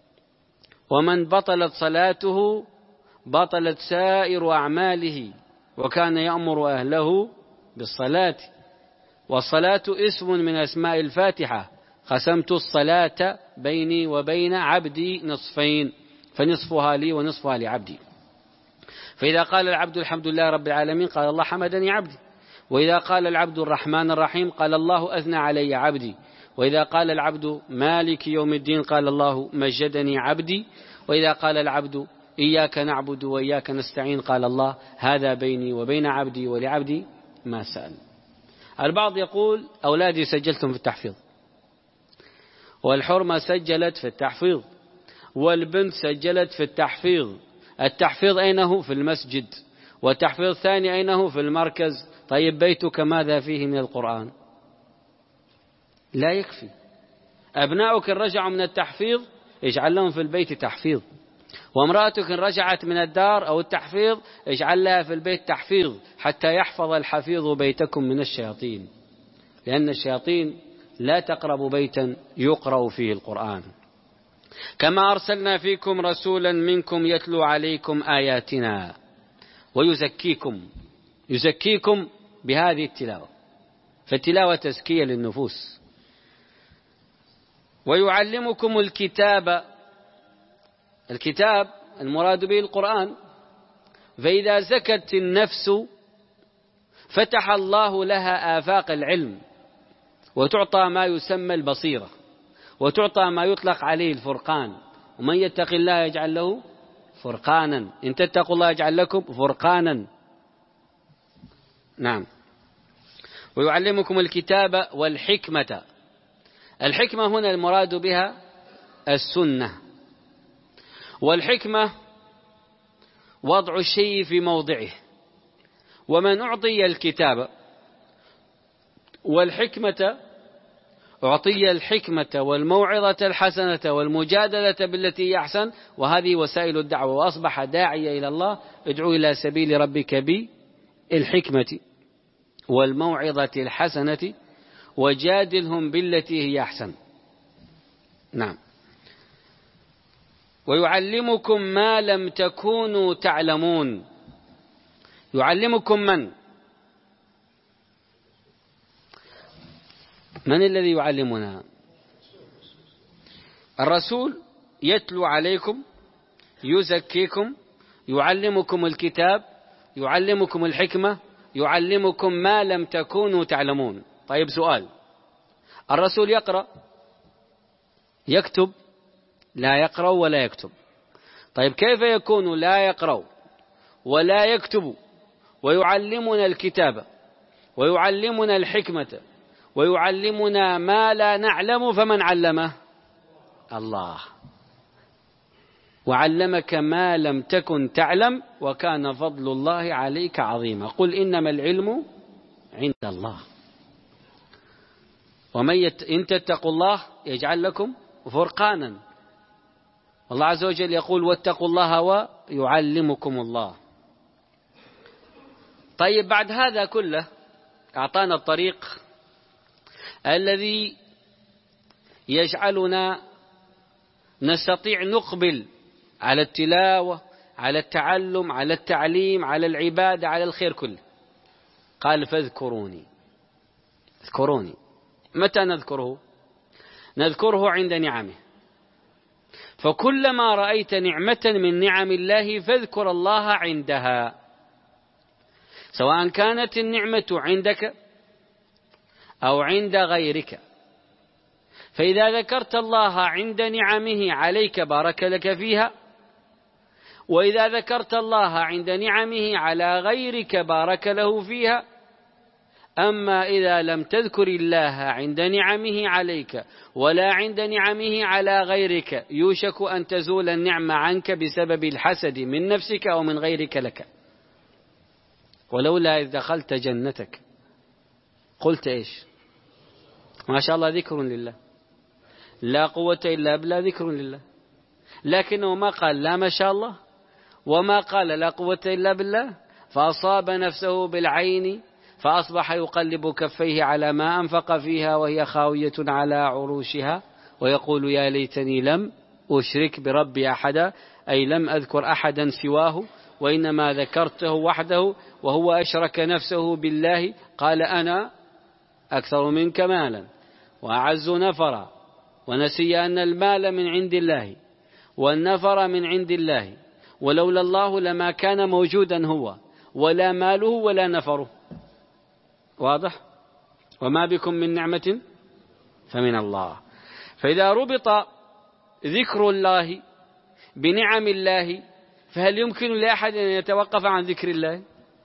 ومن بطلت صلاته بطلت سائر أعماله، وكان يأمر أهله بالصلاة، والصلاة اسم من أسماء الفاتحة. قسمت الصلاة بيني وبين عبدي نصفين فنصفها لي ونصفها لعبدي. فإذا قال العبد الحمد لله رب العالمين قال الله حمدني عبدي، وإذا قال العبد الرحمن الرحيم قال الله أثنى علي عبدي، وإذا قال العبد مالك يوم الدين قال الله مجدني عبدي، وإذا قال العبد إياك نعبد وإياك نستعين قال الله هذا بيني وبين عبدي ولعبدي ما سأل. البعض يقول أولادي سجلتهم في التحفيظ، والحرمة سجلت في التحفيظ، والبنت سجلت في التحفيظ. التحفيظ أين هو؟ في المسجد. والتحفيظ الثاني أين هو؟ في المركز. طيب بيتك ماذا فيه من القرآن؟ لا يكفي. أبناؤك إن رجعوا من التحفيظ اجعل لهم في البيت تحفيظ، وامرأتك إن رجعت من الدار أو التحفيظ اجعل لها في البيت تحفيظ، حتى يحفظ الحفيظ بيتكم من الشياطين، لأن الشياطين لا تقرب بيتا يقرأ فيه القرآن. كما أرسلنا فيكم رسولا منكم يتلو عليكم آياتنا ويزكيكم، يزكيكم بهذه التلاوة، فالتلاوة تزكية للنفوس. ويعلمكم الكتاب، الكتاب المراد به القرآن، فإذا زكت النفس فتح الله لها آفاق العلم، وتعطى ما يسمى البصيرة، وتعطى ما يطلق عليه الفرقان. ومن يتق الله يجعل له فرقانا، إن تتقوا الله يجعل لكم فرقانا. نعم. ويعلمكم الكتاب والحكمة. الحكمة هنا المراد بها السنة، والحكمة وضع الشيء في موضعه. ومن أعطي الكتاب والحكمة أعطي الحكمة والموعظة الحسنة والمجادلة بالتي هي أحسن، وهذه وسائل الدعوة. وأصبح داعية إلى الله ادعو إلى سبيل ربك بالحكمة والموعظة الحسنة وجادلهم بالتي هي أحسن. نعم. ويعلمكم ما لم تكونوا تعلمون. يعلمكم من؟ من الذي يعلمنا؟ الرسول يتلو عليكم، يزكيكم، يعلمكم الكتاب، يعلمكم الحكمة، يعلمكم ما لم تكونوا تعلمون. طيب سؤال، الرسول يقرأ يكتب؟ لا يقرأ ولا يكتب. طيب كيف يكون لا يقرأ ولا يكتب ويعلمنا الكتاب ويعلمنا الحكمة ويعلمنا ما لا نعلم؟ فمن علمه؟ الله. وعلمك ما لم تكن تعلم وكان فضل الله عليك عظيما. قل إنما العلم عند الله. ومن يت... إن تتقوا الله يجعل لكم فرقانا. الله عز وجل يقول واتقوا الله ويعلمكم الله. طيب بعد هذا كله أعطانا الطريق الذي يجعلنا نستطيع نقبل على التلاوة، على التعلم، على التعليم، على العبادة، على الخير كله. قال فاذكروني. اذكروني متى نذكره؟ نذكره عند نعمه. فكلما رأيت نعمة من نعم الله فاذكر الله عندها، سواء كانت النعمة عندك أو عند غيرك. فإذا ذكرت الله عند نعمه عليك بارك لك فيها، وإذا ذكرت الله عند نعمه على غيرك بارك له فيها. أما إذا لم تذكر الله عند نعمه عليك ولا عند نعمه على غيرك يوشك أن تزول النعمة عنك بسبب الحسد من نفسك أو من غيرك لك. ولولا إذ دخلت جنتك قلت إيش؟ ما شاء الله ذكر لله، لا قوة إلا بالله ذكر لله. لكنه ما قال لا ما شاء الله وما قال لا قوة إلا بالله، فأصاب نفسه بالعين فأصبح يقلب كفيه على ما أنفق فيها وهي خاوية على عروشها ويقول يا ليتني لم أشرك بربي أحدا، أي لم أذكر أحدا سواه وإنما ذكرته وحده، وهو أشرك نفسه بالله. قال أنا أكثر منك مالا وأعز نفرا، ونسي أن المال من عند الله والنفر من عند الله، ولولا الله لما كان موجودا هو ولا ماله ولا نفره. واضح؟ وما بكم من نعمة فمن الله. فإذا ربط ذكر الله بنعم الله فهل يمكن لأحد أن يتوقف عن ذكر الله؟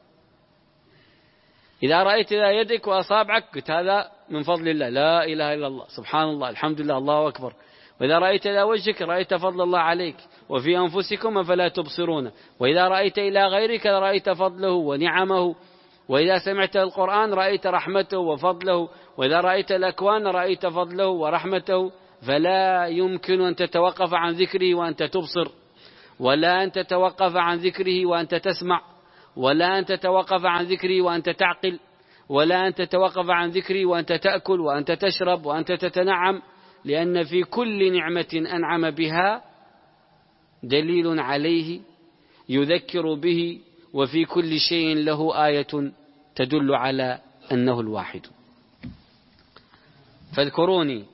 إذا رأيت إذا يدك وأصابعك قلت هذا من فضل الله، لا إله إلا الله، سبحان الله، الحمد لله، الله أكبر. وإذا رأيت إلى وجهك رأيت فضل الله عليك، وفي أنفسكم فلا تبصرون. وإذا رأيت إلى غيرك رأيت فضله ونعمه وإذا سمعت القرآن رأيت رحمته وفضله، وإذا رأيت الأكوان رأيت فضله ورحمته، فلا يمكن أن تتوقف عن ذكره وأنت تبصر، ولا أن تتوقف عن ذكره وأنت تسمع، ولا أن تتوقف عن ذكره وأنت تعقل، ولا أن تتوقف عن ذكري وأنت تأكل وأنت تشرب وأنت تتنعم، لأن في كل نعمة أنعم بها دليل عليه يذكر به، وفي كل شيء له آية تدل على أنه الواحد. فاذكروني.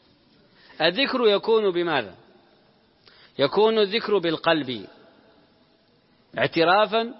الذكر يكون بماذا؟ يكون الذكر بالقلب اعترافا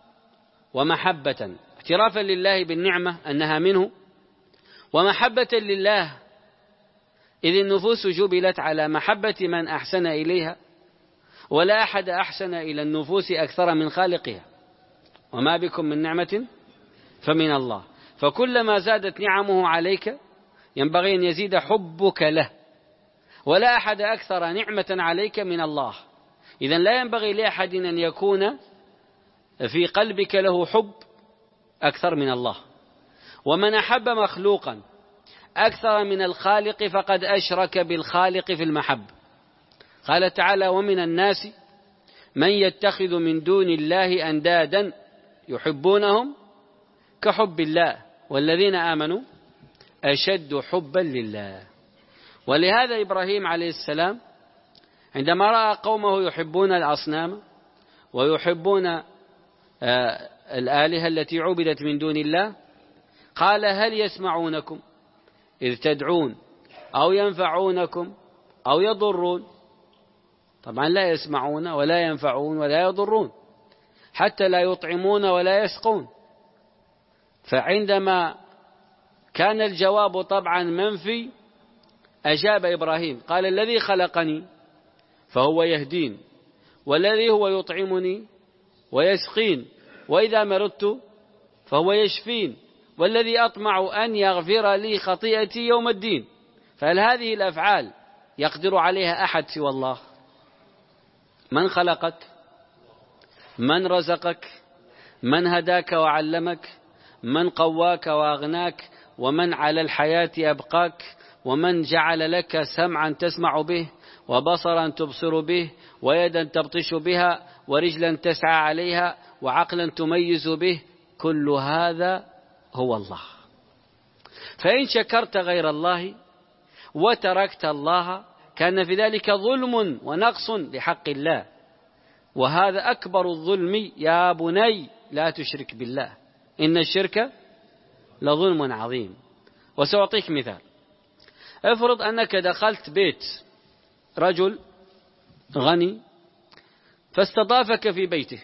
ومحبة، اعترافا لله بالنعمة أنها منه، ومحبة لله إذ النفوس جبلت على محبة من أحسن إليها، ولا أحد أحسن إلى النفوس أكثر من خالقها، وما بكم من نعمة فمن الله. فكلما زادت نعمه عليك ينبغي أن يزيد حبك له، ولا أحد أكثر نعمة عليك من الله. إذن لا ينبغي لأحد أن يكون في قلبك له حب أكثر من الله. ومن أحب مخلوقا أكثر من الخالق فقد أشرك بالخالق في المحب. قال تعالى: ومن الناس من يتخذ من دون الله أندادا يحبونهم كحب الله والذين آمنوا أشد حبا لله. ولهذا إبراهيم عليه السلام عندما رأى قومه يحبون الأصنام ويحبون الآلهة التي عبدت من دون الله قال: هل يسمعونكم إذ تدعون أو ينفعونكم أو يضرون؟ طبعا لا يسمعون ولا ينفعون ولا يضرون، حتى لا يطعمون ولا يسقون. فعندما كان الجواب طبعا منفي أجاب إبراهيم قال: الذي خلقني فهو يهدين، والذي هو يطعمني ويسقين، وإذا مرضت فهو يشفين، والذي أطمع أن يغفر لي خطيئتي يوم الدين. فهل هذه الأفعال يقدر عليها أحد سوى الله؟ من خلقك؟ من رزقك؟ من هداك وعلمك؟ من قواك وأغناك؟ ومن على الحياة أبقاك؟ ومن جعل لك سمعا تسمع به، وبصرا تبصر به، ويدا تبطش بها، ورجلا تسعى عليها، وعقلا تميز به؟ كل هذا هو الله. فإن شكرت غير الله وتركت الله كان في ذلك ظلم ونقص لحق الله، وهذا أكبر الظلم. يا بني لا تشرك بالله إن الشرك لظلم عظيم. وسأعطيك مثال. افرض أنك دخلت بيت رجل غني فاستضافك في بيته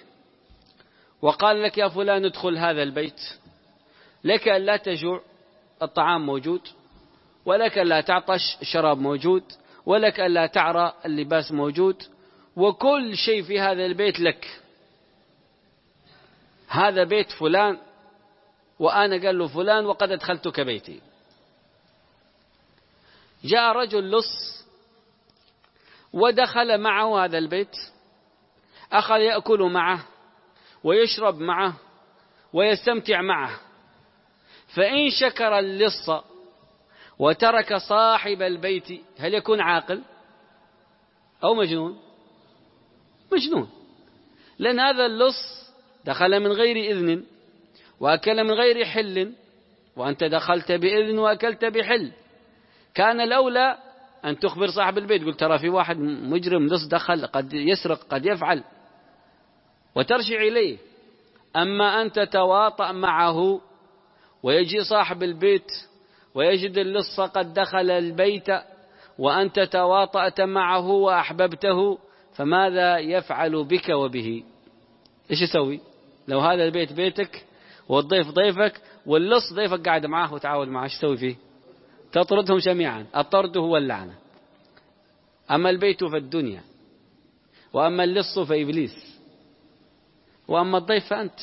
وقال لك: يا فلان ادخل هذا البيت، لك أن لا تجوع، الطعام موجود، ولك أن لا تعطش، الشراب موجود، ولك أن لا تعرى، اللباس موجود، وكل شيء في هذا البيت لك. هذا بيت فلان وأنا قال له فلان وقد أدخلتك بيتي. جاء رجل لص ودخل معه هذا البيت، أخذ يأكل معه ويشرب معه ويستمتع معه. فإن شكر اللص وترك صاحب البيت هل يكون عاقل أو مجنون؟ مجنون، لأن هذا اللص دخل من غير إذن وأكل من غير حل، وأنت دخلت بإذن وأكلت بحل. كان الأولى أن تخبر صاحب البيت، قلت: ترى في واحد مجرم لص دخل، قد يسرق قد يفعل، وترجع إليه. أما أن تتواطأ معه ويجي صاحب البيت ويجد اللص قد دخل البيت وأنت تواطأت معه وأحببته، فماذا يفعل بك وبه؟ إيش يسوي لو هذا البيت بيتك والضيف ضيفك واللص ضيفك قاعد معه وتعاود معه؟ إيش تسوي فيه؟ تطردهم جميعا. الطرد هو اللعنة. أما البيت فالدنيا، وأما اللص فإبليس، وأما الضيف فأنت.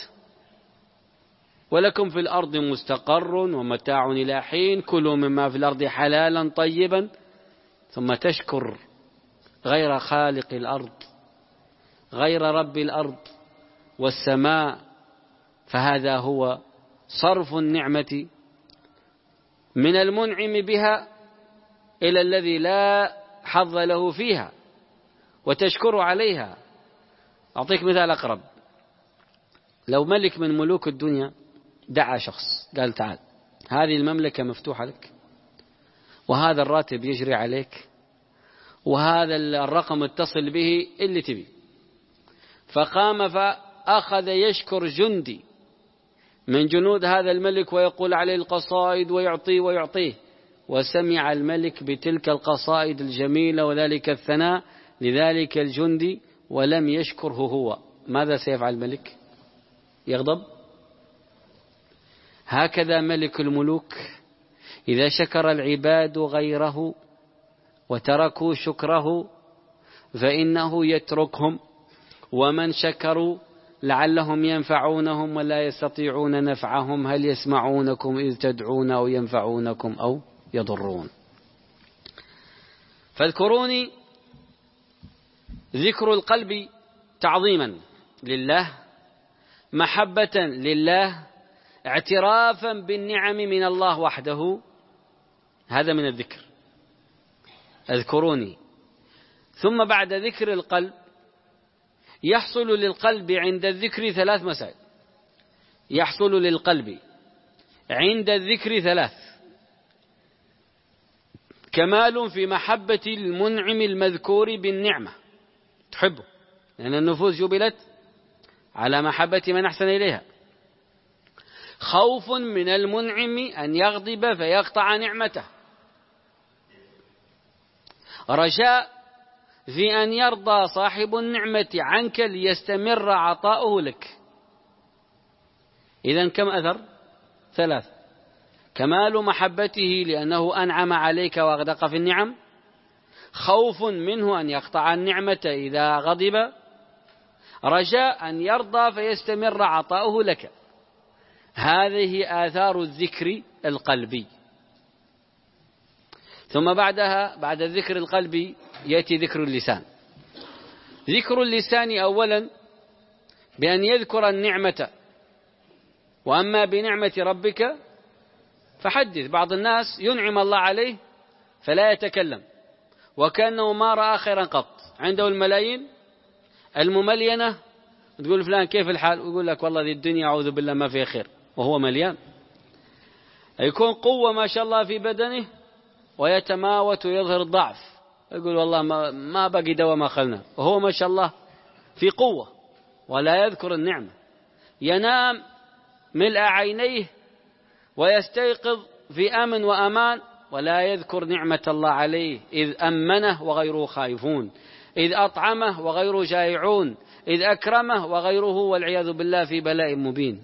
ولكم في الأرض مستقر ومتاع إلى حين، كلوا مما في الأرض حلالا طيبا ثم تشكر غير خالق الأرض، غير رب الأرض والسماء، فهذا هو صرف النعمة من المنعم بها إلى الذي لا حظ له فيها وتشكر عليها. أعطيك مثال أقرب. لو ملك من ملوك الدنيا دعا شخص قال تعال هذه المملكة مفتوحة لك، وهذا الراتب يجري عليك، وهذا الرقم اتصل به اللي تبي، فقام فأخذ يشكر جندي من جنود هذا الملك ويقول عليه القصائد ويعطيه ويعطيه، وسمع الملك بتلك القصائد الجميلة وذلك الثناء لذلك الجندي ولم يشكره هو، ماذا سيفعل الملك؟ يغضب؟ هكذا ملك الملوك إذا شكر العباد غيره وتركوا شكره فإنه يتركهم، ومن شكروا لعلهم ينفعونهم ولا يستطيعون نفعهم، هل يسمعونكم إذ تدعون أو ينفعونكم أو يضرون. فاذكروني ذكر القلب تعظيما لله، محبة لله، اعترافا بالنعم من الله وحده، هذا من الذكر. اذكروني. ثم بعد ذكر القلب يحصل للقلب عند الذكر ثلاث مسائل. يحصل للقلب عند الذكر ثلاث: كمال في محبة المنعم المذكور بالنعمة، تحبه لأن النفوس جبلت على محبة من أحسن إليها. خوف من المنعم أن يغضب فيقطع نعمته. رجاء في أن يرضى صاحب النعمة عنك ليستمر عطاؤه لك. إذن كم أثر؟ ثلاث: كمال محبته لأنه أنعم عليك وأغدق في النعم، خوف منه أن يقطع النعمة إذا غضب، رجاء أن يرضى فيستمر عطاؤه لك. هذه آثار الذكر القلبي. ثم بعدها بعد الذكر القلبي يأتي ذكر اللسان. ذكر اللسان أولا بأن يذكر النعمة، وأما بنعمة ربك فحدث. بعض الناس ينعم الله عليه فلا يتكلم وكأنه ما رأى خيرا قط، عنده الملايين المملينة، تقول فلان كيف الحال، ويقول لك والله ذي الدنيا أعوذ بالله ما فيها خير، وهو مليان. يكون قوة ما شاء الله في بدنه ويتماوت ويظهر الضعف، يقول والله ما, ما بقي دواء ما أخذنا، وهو ما شاء الله في قوة ولا يذكر النعمة. ينام ملء عينيه ويستيقظ في أمن وأمان ولا يذكر نعمة الله عليه، إذ أمنه وغيره خائفون، إذ أطعمه وغيره جائعون، إذ أكرمه وغيره والعياذ بالله في بلاء مبين.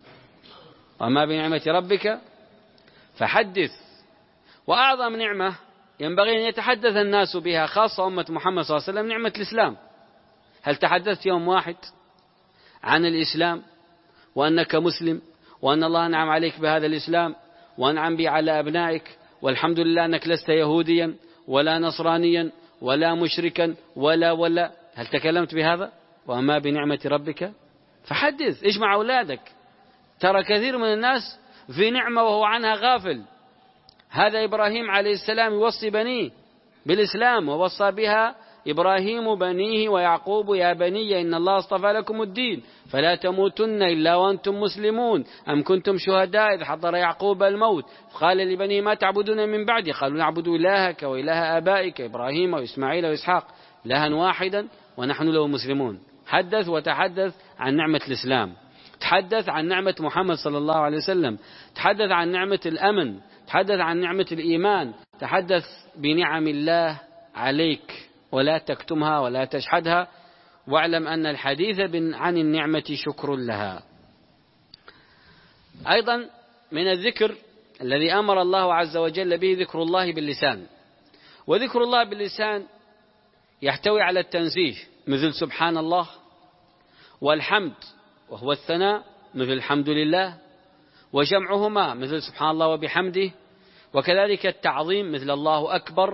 وما بنعمة ربك فحدث. وأعظم نعمة ينبغي أن يتحدث الناس بها، خاصة أمة محمد صلى الله عليه وسلم، نعمة الإسلام. هل تحدثت يوم واحد عن الإسلام وأنك مسلم وأن الله أنعم عليك بهذا الإسلام وأنعم به على أبنائك، والحمد لله أنك لست يهوديا ولا نصرانيا ولا مشركا ولا ولا هل تكلمت بهذا؟ وأما بنعمة ربك فحدث، اجمع أولادك. ترى كثير من الناس في نعمة وهو عنها غافل. هذا إبراهيم عليه السلام يوصي بنيه بالإسلام، ووصى بها إبراهيم بنيه ويعقوب يا بني إن الله اصطفى لكم الدين فلا تموتن إلا وأنتم مسلمون أم كنتم شهداء إذ حضر يعقوب الموت قال لبنيه ما تعبدون من بعدي قالوا نعبد إلهك وإله آبائك إبراهيم وإسماعيل وإسحاق إلها واحدا ونحن له مسلمون. حدث وتحدث عن نعمة الإسلام، تحدث عن نعمة محمد صلى الله عليه وسلم، تحدث عن نعمة الأمن، تحدث عن نعمة الإيمان، تحدث بنعم الله عليك ولا تكتمها ولا تجحدها، واعلم أن الحديث عن النعمة شكر لها. أيضا من الذكر الذي أمر الله عز وجل به ذكر الله باللسان. وذكر الله باللسان يحتوي على التنزيه مثل سبحان الله، والحمد وهو الثناء مثل الحمد لله، وجمعهما مثل سبحان الله وبحمده، وكذلك التعظيم مثل الله أكبر،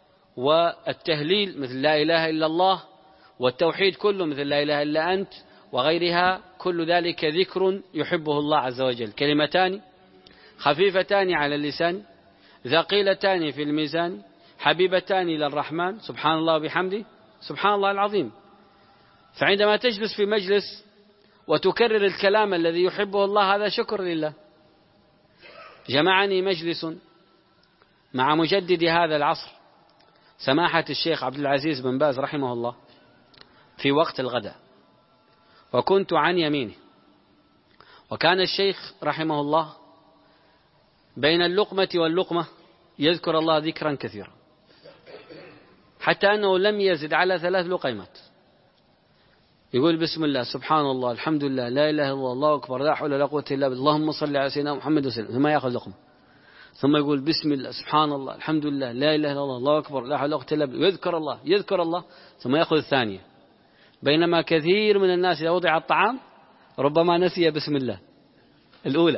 والتهليل مثل لا إله إلا الله، والتوحيد كله مثل لا إله إلا أنت، وغيرها، كل ذلك ذكر يحبه الله عز وجل. كلمتان خفيفتان على اللسان ثقيلتان في الميزان حبيبتان إلى الرحمن، سبحان الله وبحمده سبحان الله العظيم. فعندما تجلس في مجلس وتكرر الكلام الذي يحبه الله هذا شكر لله. جمعني مجلس مع مجدد هذا العصر سماحة الشيخ عبد العزيز بن باز رحمه الله في وقت الغداء، وكنت عن يمينه، وكان الشيخ رحمه الله بين اللقمة واللقمة يذكر الله ذكرا كثيرا، حتى أنه لم يزد على ثلاث لقيمات. يقول بسم الله سبحان الله الحمد لله لا إله إلا الله الله أكبر لا حول ولا قوة إلا بالله اللهم صل على سيدنا محمد وسلم، ثم يأخذ لقمة، ثم يقول بسم الله سبحان الله الحمد لله لا إله إلا الله الله أكبر لا حول ولا قوة إلا بالله، يذكر الله يذكر الله ثم يأخذ الثانية. بينما كثير من الناس إذا وضع الطعام ربما نسي بسم الله الأولى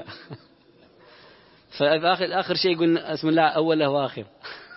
فآخر آخر شيء يقول بسم الله أوله وآخر.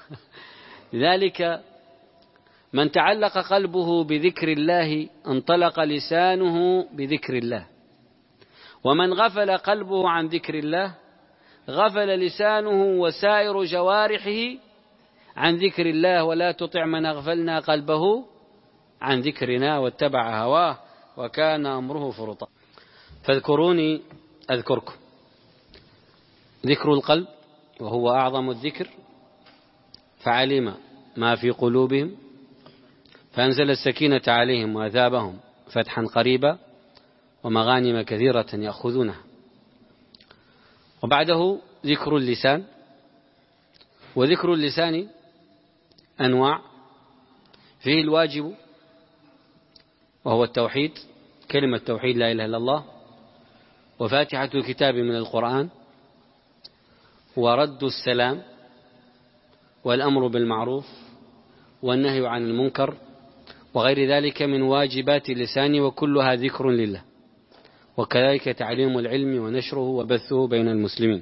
لذلك من تعلق قلبه بذكر الله انطلق لسانه بذكر الله، ومن غفل قلبه عن ذكر الله غفل لسانه وسائر جوارحه عن ذكر الله. ولا تطع من أغفلنا قلبه عن ذكرنا واتبع هواه وكان أمره فرطا. فاذكروني أذكركم. ذكر القلب وهو أعظم الذكر، فعلم ما في قلوبهم فأنزل السكينة عليهم وأثابهم فتحا قريبا ومغانم كثيرة يأخذونها. وبعده ذكر اللسان. وذكر اللسان أنواع، فيه الواجب وهو التوحيد، كلمة توحيد لا إله إلا الله، وفاتحة الكتاب من القرآن، ورد السلام، والأمر بالمعروف، والنهي عن المنكر، وغير ذلك من واجبات اللسان، وكلها ذكر لله. وكذلك تعليم العلم ونشره وبثه بين المسلمين.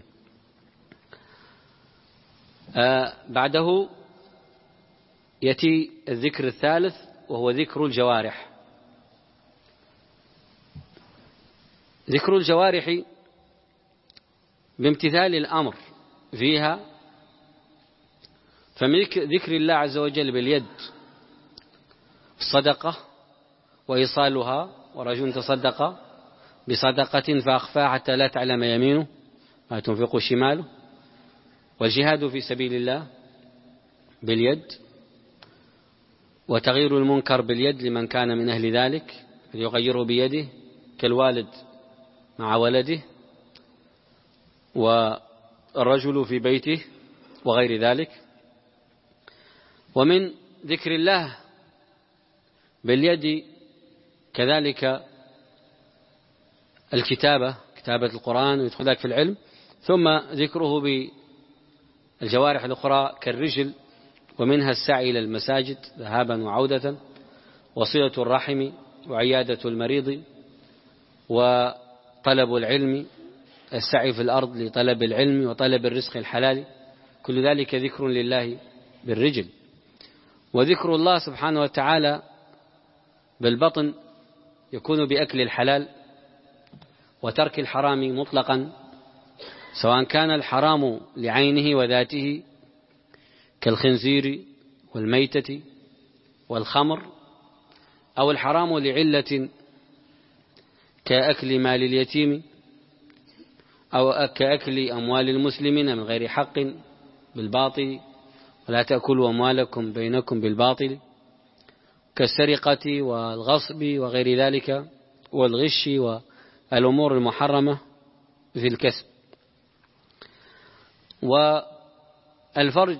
آه بعده يأتي الذكر الثالث وهو ذكر الجوارح. ذكر الجوارح بامتثال الأمر فيها، فمن ذكر الله عز وجل باليد الصدقة وإيصالها، ورجل تصدق بصدقة فأخفاها حتى لا تعلم يمينه ما تنفق شماله، والجهاد في سبيل الله باليد، وتغيير المنكر باليد لمن كان من أهل ذلك فليغيره بيده كالوالد مع ولده، والرجل في بيته وغير ذلك. ومن ذكر الله باليد كذلك الكتابة، كتابة القرآن ويدخل ذلك في العلم، ثم ذكره بالجوارح الأخرى كالرجل، ومنها السعي إلى المساجد ذهابا وعودة، وصلة الرحم، وعيادة المريض، وطلب العلم، السعي في الأرض لطلب العلم وطلب الرزق الحلال، كل ذلك ذكر لله بالرجل. وذكر الله سبحانه وتعالى بالبطن يكون بأكل الحلال وترك الحرام مطلقا، سواء كان الحرام لعينه وذاته كالخنزير والميتة والخمر، أو الحرام لعلة كأكل مال اليتيم، أو كأكل أموال المسلمين من غير حق بالباطل، ولا تأكلوا أموالكم بينكم بالباطل، كالسرقة والغصب وغير ذلك، والغش والأمور المحرمة في الكسب. والفرج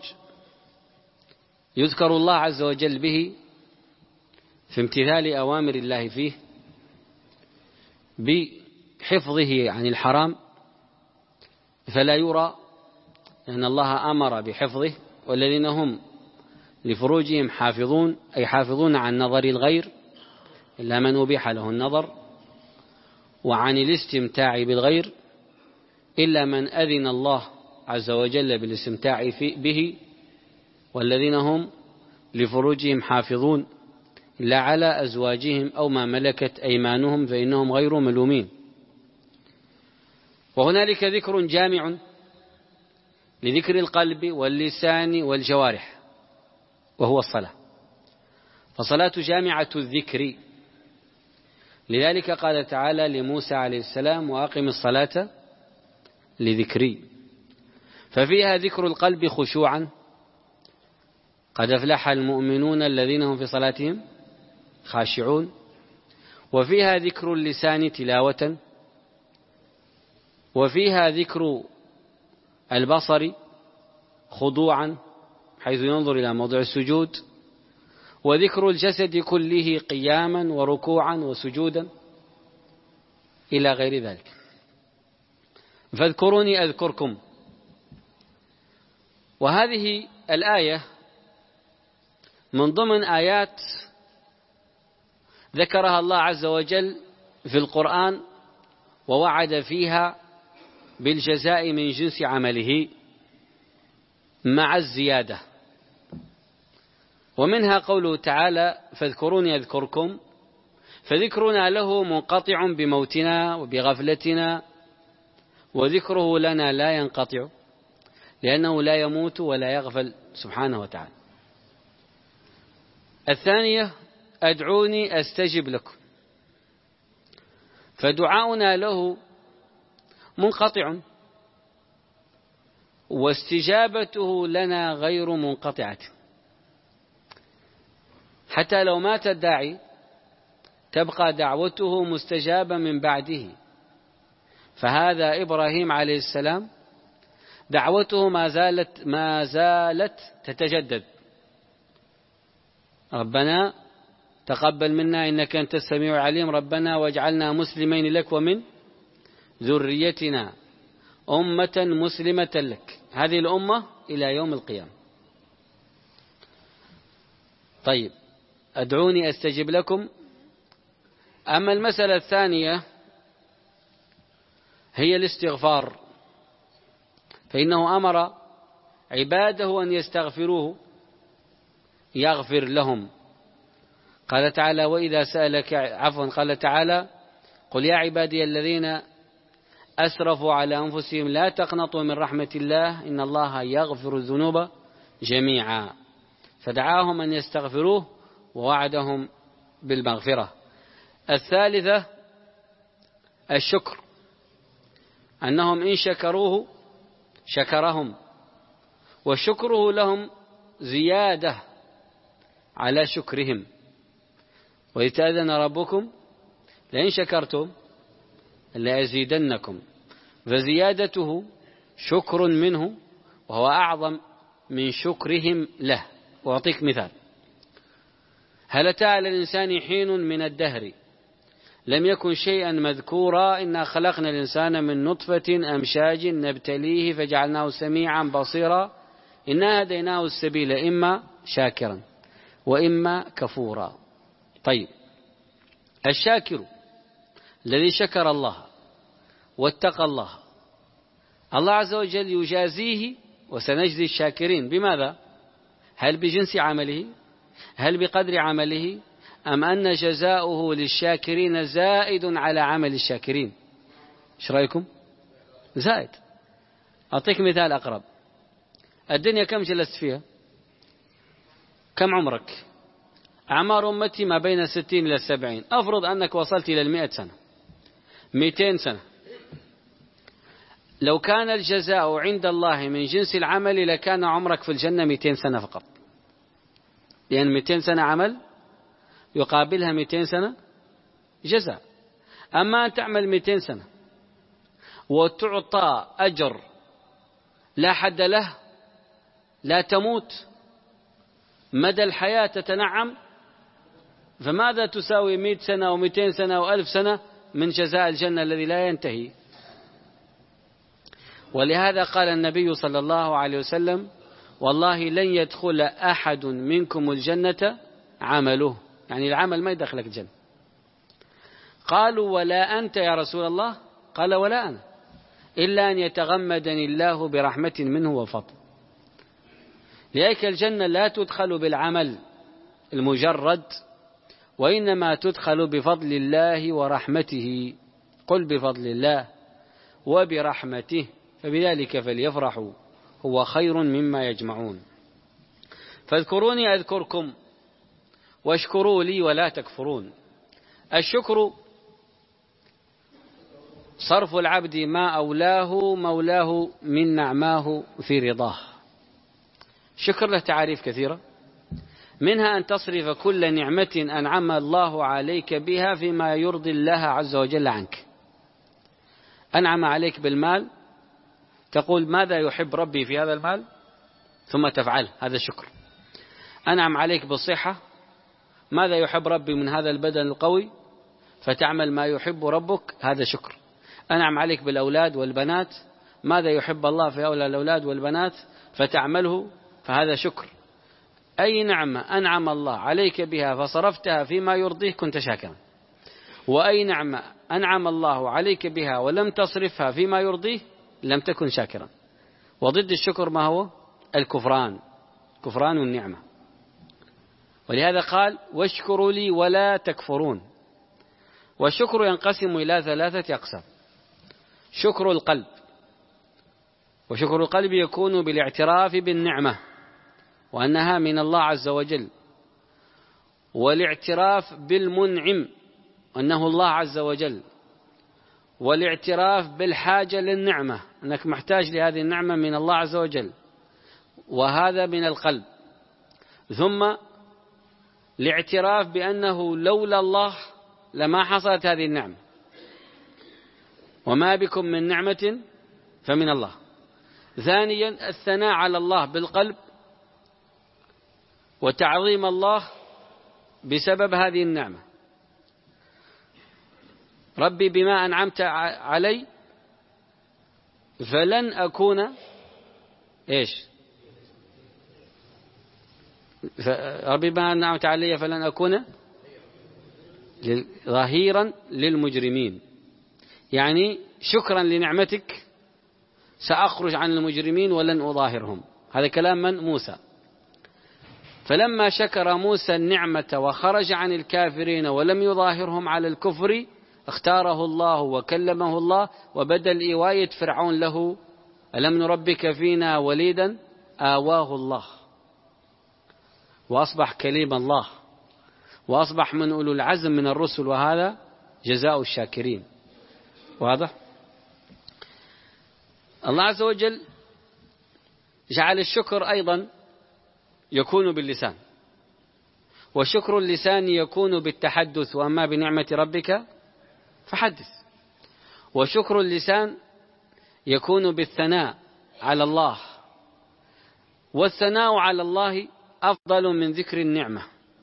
يذكر الله عز وجل به في امتثال أوامر الله فيه بحفظه عن الحرام فلا يرى، لأن الله أمر بحفظه، والذين هم لفروجهم حافظون، أي حافظون عن نظر الغير إلا من أبيح له النظر، وعن الاستمتاع بالغير إلا من أذن الله عز وجل بالاستمتاع به، والذين هم لفروجهم حافظون لا على أزواجهم أو ما ملكت أيمانهم فإنهم غير ملومين. وهنالك ذكر جامع لذكر القلب واللسان والجوارح وهو الصلاة، فصلاة جامعة الذكر، لذلك قال تعالى لموسى عليه السلام وأقم الصلاة لذكري، ففيها ذكر القلب خشوعا، قد أفلح المؤمنون الذين هم في صلاتهم خاشعون، وفيها ذكر اللسان تلاوة، وفيها ذكر البصر خضوعا حيث ينظر إلى موضع السجود، وذكر الجسد كله قياما وركوعا وسجودا إلى غير ذلك. فاذكروني أذكركم. وهذه الآية من ضمن آيات ذكرها الله عز وجل في القرآن ووعد فيها بالجزاء من جنس عمله مع الزيادة، ومنها قوله تعالى فاذكروني أذكركم، فذكرنا له منقطع بموتنا وبغفلتنا، وذكره لنا لا ينقطع لأنه لا يموت ولا يغفل سبحانه وتعالى. الثانية أدعوني أستجب لكم، فدعاؤنا له منقطع واستجابته لنا غير منقطعة، حتى لو مات الداعي تبقى دعوته مستجابة من بعده. فهذا إبراهيم عليه السلام دعوته ما زالت ما زالت تتجدد، ربنا تقبل منا إنك أنت السميع العليم، ربنا واجعلنا مسلمين لك ومن ذريتنا أمة مسلمة لك، هذه الأمة إلى يوم القيامة. طيب أدعوني أستجب لكم. أما المسألة الثانية هي الاستغفار، فإنه أمر عباده أن يستغفروه يغفر لهم. قال تعالى وإذا سألك عفوا قال تعالى قل يا عبادي الذين أسرفوا على أنفسهم لا تقنطوا من رحمة الله إن الله يغفر الذنوب جميعا، فدعاهم أن يستغفروه ووعدهم بالمغفرة. الثالثة الشكر، أنهم إن شكروه شكرهم، وشكره لهم زيادة على شكرهم. وإذ تأذن ربكم لئن شكرتم لأزيدنكم، فزيادته شكر منه وهو أعظم من شكرهم له. وأعطيك مثال، هل أتى على الإنسان حين من الدهر لم يكن شيئا مذكورا إنا خلقنا الإنسان من نطفة أمشاج نبتليه فجعلناه سميعا بصيرا إنا هديناه السبيل إما شاكرا وإما كفورا. طيب الشاكر الذي شكر الله واتقى الله، الله عز وجل يجازيه وسنجزي الشاكرين بماذا؟ هل بجنس عمله؟ هل بقدر عمله؟ أم أن جزاؤه للشاكرين زائد على عمل الشاكرين؟ ايش رأيكم؟ زائد. أعطيك مثال أقرب، الدنيا كم جلست فيها؟ كم عمرك؟ أعمار أمتي ما بين الستين إلى السبعين، أفرض أنك وصلت إلى المئة سنة، مئتين سنة، لو كان الجزاء عند الله من جنس العمل لكان عمرك في الجنة مئتين سنة فقط، لأن مئتين سنة عمل يقابلها مئتين سنة جزاء. أما أن تعمل مئتين سنة وتعطى أجر لا حد له، لا تموت مدى الحياة تتنعم، فماذا تساوي مئة سنة ومئتين سنة وألف سنة من جزاء الجنة الذي لا ينتهي؟ ولهذا قال النبي صلى الله عليه وسلم والله لن يدخل أحد منكم الجنة عمله، يعني العمل ما يدخلك الجنة. قالوا ولا أنت يا رسول الله؟ قال ولا أنا، إلا أن يتغمدني الله برحمة منه وفضل. لذلك الجنة لا تدخل بالعمل المجرد، وإنما تدخل بفضل الله ورحمته. قل بفضل الله وبرحمته فبذلك فليفرحوا هو خير مما يجمعون. فاذكروني أذكركم واشكروا لي ولا تكفرون. الشكر صرف العبد ما أولاه مولاه من نعماه في رضاه. شكر له تعاريف كثيرة، منها أن تصرف كل نعمة أنعم الله عليك بها فيما يرضي الله عز وجل عنك. أنعم عليك بالمال، تقول ماذا يحب ربي في هذا المال ثم تفعل، هذا شكر. أنعم عليك بالصحة، ماذا يحب ربي من هذا البدن القوي فتعمل ما يحب ربك، هذا شكر. أنعم عليك بالأولاد والبنات، ماذا يحب الله في هؤلاء الأولاد والبنات فتعمله، فهذا شكر. أي نعمة أنعم الله عليك بها فصرفتها فيما يرضيه كنت شاكرا، وأي نعمة أنعم الله عليك بها ولم تصرفها فيما يرضيه لم تكن شاكرا. وضد الشكر ما هو؟ الكفران، كفران النعمة. ولهذا قال واشكروا لي ولا تكفرون. والشكر ينقسم إلى ثلاثة أقسام: شكر القلب، وشكر القلب يكون بالاعتراف بالنعمة وأنها من الله عز وجل، والاعتراف بالمنعم أنه الله عز وجل، والاعتراف بالحاجة للنعمة أنك محتاج لهذه النعمة من الله عز وجل، وهذا من القلب. ثم الاعتراف بأنه لولا الله لما حصلت هذه النعمة، وما بكم من نعمة فمن الله. ثانيا الثناء على الله بالقلب وتعظيم الله بسبب هذه النعمة. ربي بما أنعمت علي فلن أكون إيش ربي بما أنعمت علي فلن أكون ظهيرا للمجرمين، يعني شكرا لنعمتك سأخرج عن المجرمين ولن أظاهرهم. هذا كلام من؟ موسى. فلما شكر موسى النعمة وخرج عن الكافرين ولم يظاهرهم على الكفر اختاره الله وكلمه الله، وبدل إيواية فرعون له ألم نربك فينا وليدا آواه الله وأصبح كليم الله وأصبح من أولو العزم من الرسل، وهذا جزاء الشاكرين. واضح؟ الله عز وجل جعل الشكر أيضا يكون باللسان، وشكر اللسان يكون بالتحدث وأما بنعمة ربك فحدث. وشكر اللسان يكون بالثناء على الله، والثناء على الله أفضل من ذكر النعمة.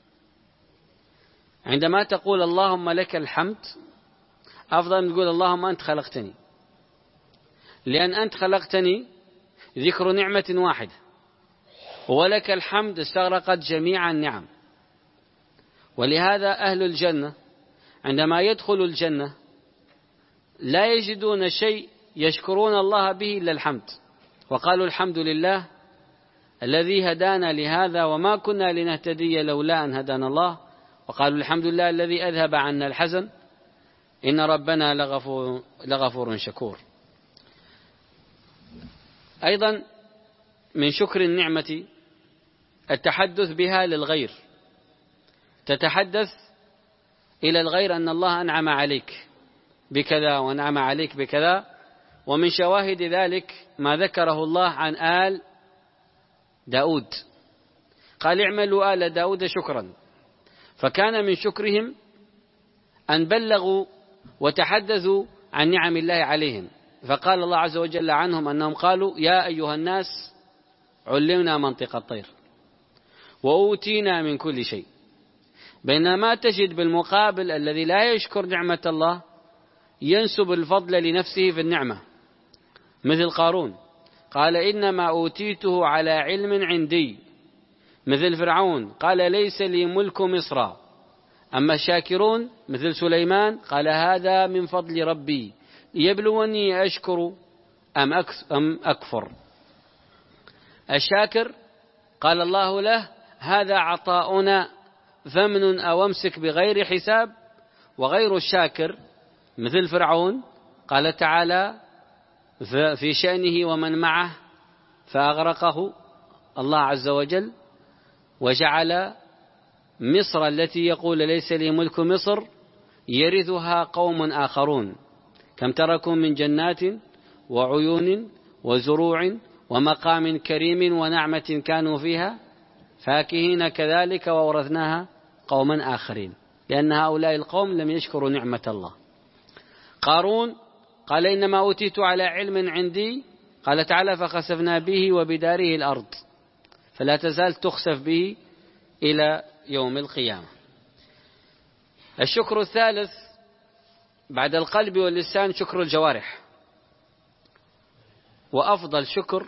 عندما تقول اللهم لك الحمد أفضل من تقول اللهم أنت خلقتني، لأن أنت خلقتني ذكر نعمة واحدة، ولك الحمد استغرقت جميع النعم. ولهذا أهل الجنة عندما يدخلوا الجنة لا يجدون شيء يشكرون الله به إلا الحمد، وقالوا الحمد لله الذي هدانا لهذا وما كنا لنهتدي لولا أن هدانا الله، وقالوا الحمد لله الذي أذهب عنا الحزن إن ربنا لغفور, لغفور شكور. أيضا من شكر النعمة التحدث بها للغير، تتحدث إلى الغير أن الله أنعم عليك بكذا وأنعم عليك بكذا. ومن شواهد ذلك ما ذكره الله عن آل داود، قال اعملوا آل داود شكرا، فكان من شكرهم أن بلغوا وتحدثوا عن نعم الله عليهم. فقال الله عز وجل عنهم أنهم قالوا يا أيها الناس علمنا منطق الطير وأوتينا من كل شيء. بينما تجد بالمقابل الذي لا يشكر نعمة الله ينسب الفضل لنفسه في النعمة، مثل قارون قال إنما أوتيته على علم عندي، مثل فرعون قال ليس لي ملك مصر. أما الشاكرون مثل سليمان قال هذا من فضل ربي يبلوني أشكر أم أكفر. الشاكر قال الله له هذا عطاؤنا فمن أو امسك بغير حساب. وغير الشاكر مثل فرعون قال تعالى في شأنه ومن معه فأغرقه الله عز وجل، وجعل مصر التي يقول ليس لي ملك مصر يرثها قوم آخرون، كم تركوا من جنات وعيون وزروع ومقام كريم ونعمة كانوا فيها فاكهين كذلك وورثناها قوما آخرين، لأن هؤلاء القوم لم يشكروا نعمة الله. قارون قال إنما أوتيت على علم عندي، قال تعالى فخسفنا به وبداره الأرض، فلا تزال تخسف به إلى يوم القيامة. الشكر الثالث بعد القلب واللسان شكر الجوارح، وأفضل شكر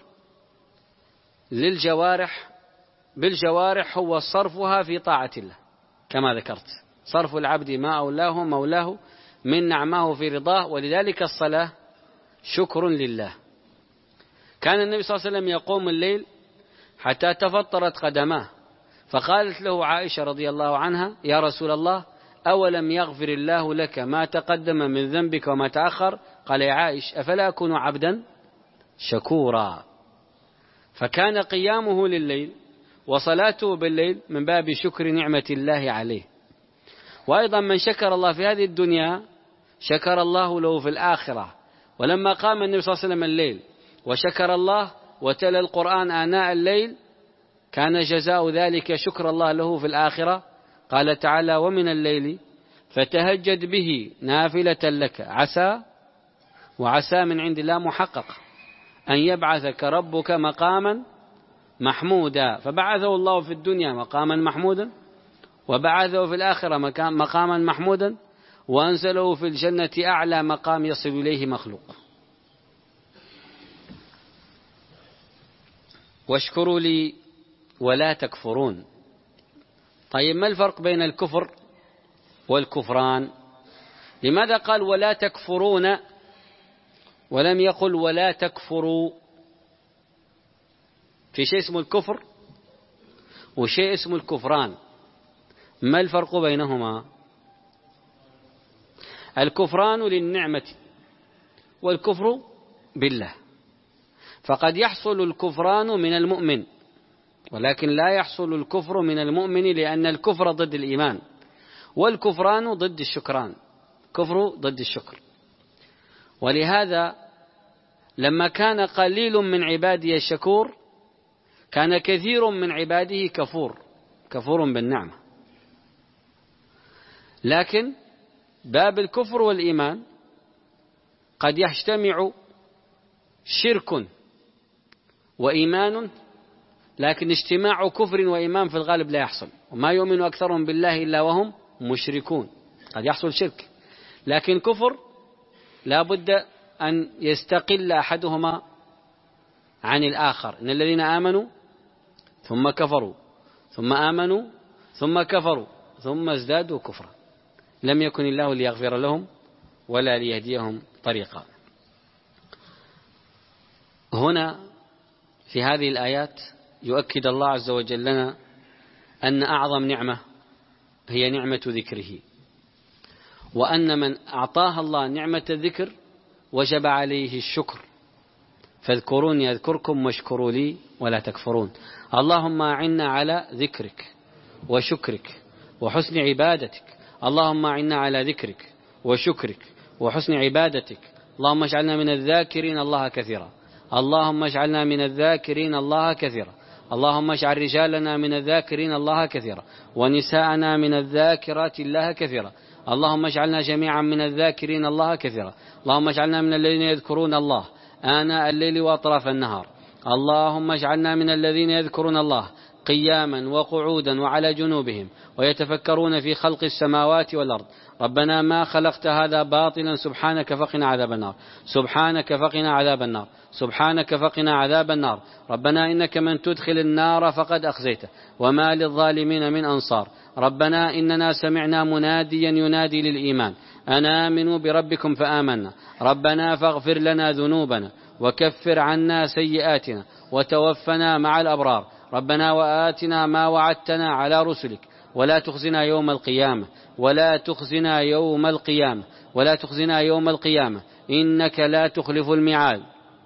للجوارح بالجوارح هو صرفها في طاعة الله، كما ذكرت صرف العبد ما أولاه مولاه من نعمه في رضاه، ولذلك الصلاة شكر لله. كان النبي صلى الله عليه وسلم يقوم الليل حتى تفطرت قدماه، فقالت له عائشة رضي الله عنها يا رسول الله أولم يغفر الله لك ما تقدم من ذنبك وما تأخر؟ قال يا عائش أفلا أكون عبدا شكورا. فكان قيامه لليل وصلاته بالليل من باب شكر نعمة الله عليه. وأيضا من شكر الله في هذه الدنيا شكر الله له في الآخرة. ولما قام النبي صلى الله عليه وسلم الليل وشكر الله وتلا القرآن آناء الليل كان جزاء ذلك شكر الله له في الآخرة. قال تعالى ومن الليل فتهجد به نافلة لك عسى، وعسى من عند الله محقق، أن يبعثك ربك مقاما محمودا، فبعثه الله في الدنيا مقاما محمودا، وبعثه في الآخرة مقاما محمودا، وأنزله في الجنة أعلى مقام يصل إليه مخلوق. واشكروا لي ولا تكفرون. طيب ما الفرق بين الكفر والكفران؟ لماذا قال ولا تكفرون ولم يقل ولا تكفروا؟ في شيء اسمه الكفر وشيء اسمه الكفران، ما الفرق بينهما؟ الكفران للنعمة والكفر بالله، فقد يحصل الكفران من المؤمن ولكن لا يحصل الكفر من المؤمن، لأن الكفر ضد الإيمان والكفران ضد الشكران، كفر ضد الشكر. ولهذا لما كان قليل من عبادي الشكور كان كثير من عباده كفور كفور بالنعمة. لكن باب الكفر والإيمان قد يجتمع شرك وإيمان، لكن اجتماع كفر وإيمان في الغالب لا يحصل، وما يؤمن أكثرهم بالله إلا وهم مشركون. قد يحصل شرك لكن كفر لا بد أن يستقل أحدهما عن الآخر. إن الذين آمنوا ثم كفروا ثم آمنوا ثم كفروا ثم ازدادوا كفرا لم يكن الله ليغفر لهم ولا ليهديهم طريقا. هنا في هذه الآيات يؤكد الله عز وجل لنا أن أعظم نعمة هي نعمة ذكره، وأن من أعطاها الله نعمة الذكر وجب عليه الشكر. فاذكروني يذكركم واشكروا لي ولا تكفرون. اللهم أعنا على ذكرك وشكرك وحسن عبادتك، اللهم أعنا على ذكرك وشكرك وحسن عبادتك. اللهم اجعلنا من الذاكرين الله كثيرا، اللهم اجعلنا من الذاكرين الله كثيرا، اللهم اجعل رجالنا من الذاكرين الله كثيرا ونساءنا من الذاكرات الله كثيرا، اللهم اجعلنا جميعا من الذاكرين الله كثيرا، اللهم اجعلنا من الذين يذكرون الله آناء الليل وأطراف النهار، اللهم اجعلنا من الذين يذكرون الله قياما وقعودا وعلى جنوبهم ويتفكرون في خلق السماوات والأرض. ربنا ما خلقت هذا باطلا سبحانك فقنا عذاب النار، سبحانك فقنا عذاب النار، سبحانك فقنا عذاب النار. ربنا إنك من تدخل النار فقد أخزيته وما للظالمين من أنصار. ربنا إننا سمعنا مناديا ينادي للإيمان أن آمنوا بربكم فآمنا، ربنا فاغفر لنا ذنوبنا وكفر عنا سيئاتنا وتوفنا مع الأبرار. ربنا وآتنا ما وعدتنا على رسلك ولا تخزنا يوم القيامة ولا تخزنا يوم القيامة ولا تخزنا يوم القيامة إنك لا تخلف الميعاد.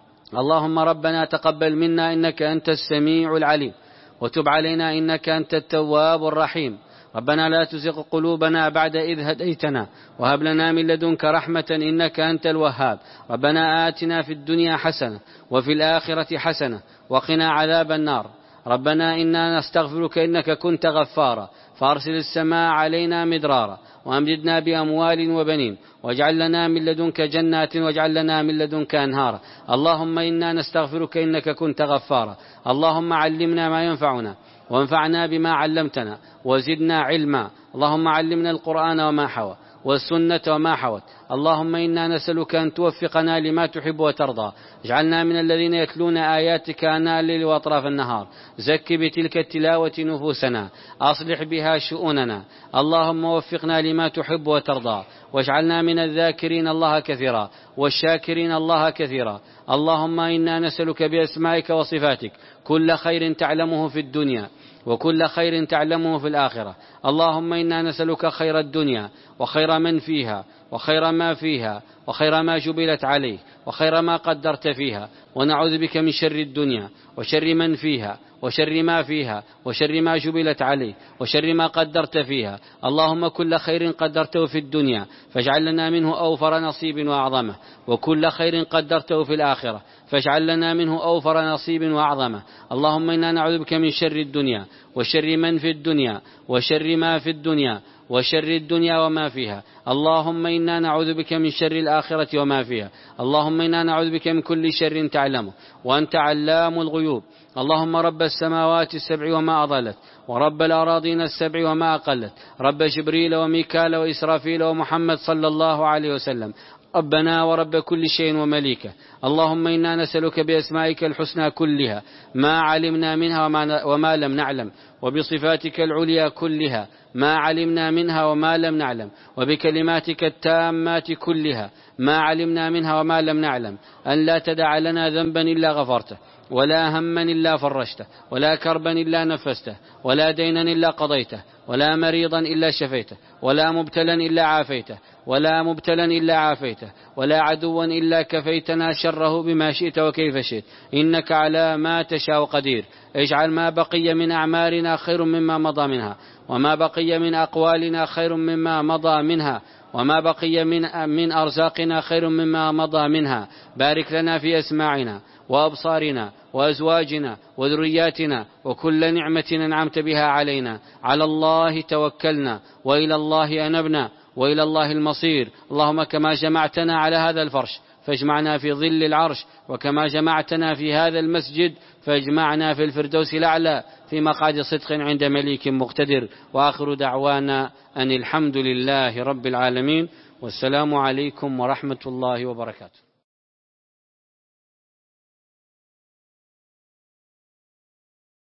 اللهم ربنا تقبل منا إنك أنت السميع العليم وتب علينا إنك أنت التواب الرحيم. ربنا لا تزغ قلوبنا بعد إذ هديتنا وهب لنا من لدنك رحمة إنك أنت الوهاب. ربنا آتنا في الدنيا حسنة وفي الآخرة حسنة وقنا عذاب النار. ربنا إنا نستغفرك إنك كنت غفارا فأرسل السماء علينا مدرارا وأمددنا بأموال وبنين واجعل لنا من لدنك جنات واجعل لنا من لدنك أنهارا. اللهم إنا نستغفرك إنك كنت غفارا. اللهم علمنا ما ينفعنا وانفعنا بما علمتنا وزدنا علما. اللهم علمنا القرآن وما حوى والسنة وما حوت. اللهم إنا نسألك أن توفقنا لما تحب وترضى. اجعلنا من الذين يتلون آياتك آناء الليل وأطراف النهار. زك بتلك التلاوة نفوسنا أصلح بها شؤوننا. اللهم وفقنا لما تحب وترضى واجعلنا من الذاكرين الله كثيرا والشاكرين الله كثيرا. اللهم إنا نسألك بأسمائك وصفاتك كل خير تعلمه في الدنيا وكل خير تعلمه في الآخرة. اللهم إنا نسألك خير الدنيا وخير من فيها وخير ما فيها وخير ما جبلت عليه وخير ما قدرت فيها ونعوذ بك من شر الدنيا وشر من فيها وشر ما فيها وشر ما جبلت عليه وشر ما قدرت فيها. اللهم كل خير قدرته في الدنيا فاجعل لنا منه أوفر نصيب وأعظمه وكل خير قدرته في الآخرة فاجعل لنا منه أوفر نصيب وأعظمه. اللهم إنا نعوذ بك من شر الدنيا وشر من في الدنيا وشر ما في الدنيا وشر الدنيا وما فيها. اللهم إنا نعوذ بك من شر الآخرة وما فيها. اللهم إنا نعوذ بك من كل شر تعلمه وأنت علام الغيوب. اللهم رب السماوات السبع وما أضلت ورب الأراضين السبع وما أقلت رب جبريل وميكال وإسرافيل ومحمد صلى الله عليه وسلم ربنا ورب كل شيء ومليكه. اللهم إنا نسألك بأسمائك الحسنى كلها ما علمنا منها وما, وما لم نعلم وبصفاتك العليا كلها ما علمنا منها وما لم نعلم وبكلماتك التامات كلها ما علمنا منها وما لم نعلم أن لا تدع لنا ذنبا إلا غفرته ولا هما إلا فرجته ولا كربا إلا نفسته ولا دينا إلا قضيته ولا مريضا إلا شفيته ولا مبتلا إلا عافيته ولا مبتلا إلا عافيته ولا عدوا إلا كفيتنا شره بما شئت وكيف شئت إنك على ما تشاء قدير. اجعل ما بقي من أعمارنا خير مما مضى منها وما بقي من أقوالنا خير مما مضى منها وما بقي من, من أرزاقنا خير مما مضى منها. بارك لنا في أسماعنا وأبصارنا وأزواجنا وذرياتنا وكل نعمة أنعمت بها علينا. على الله توكلنا وإلى الله أنبنا وإلى الله المصير. اللهم كما جمعتنا على هذا الفرش فاجمعنا في ظل العرش وكما جمعتنا في هذا المسجد فاجمعنا في الفردوس الأعلى في مقعد صدق عند مليك مقتدر. وآخر دعوانا أن الحمد لله رب العالمين والسلام عليكم ورحمة الله وبركاته.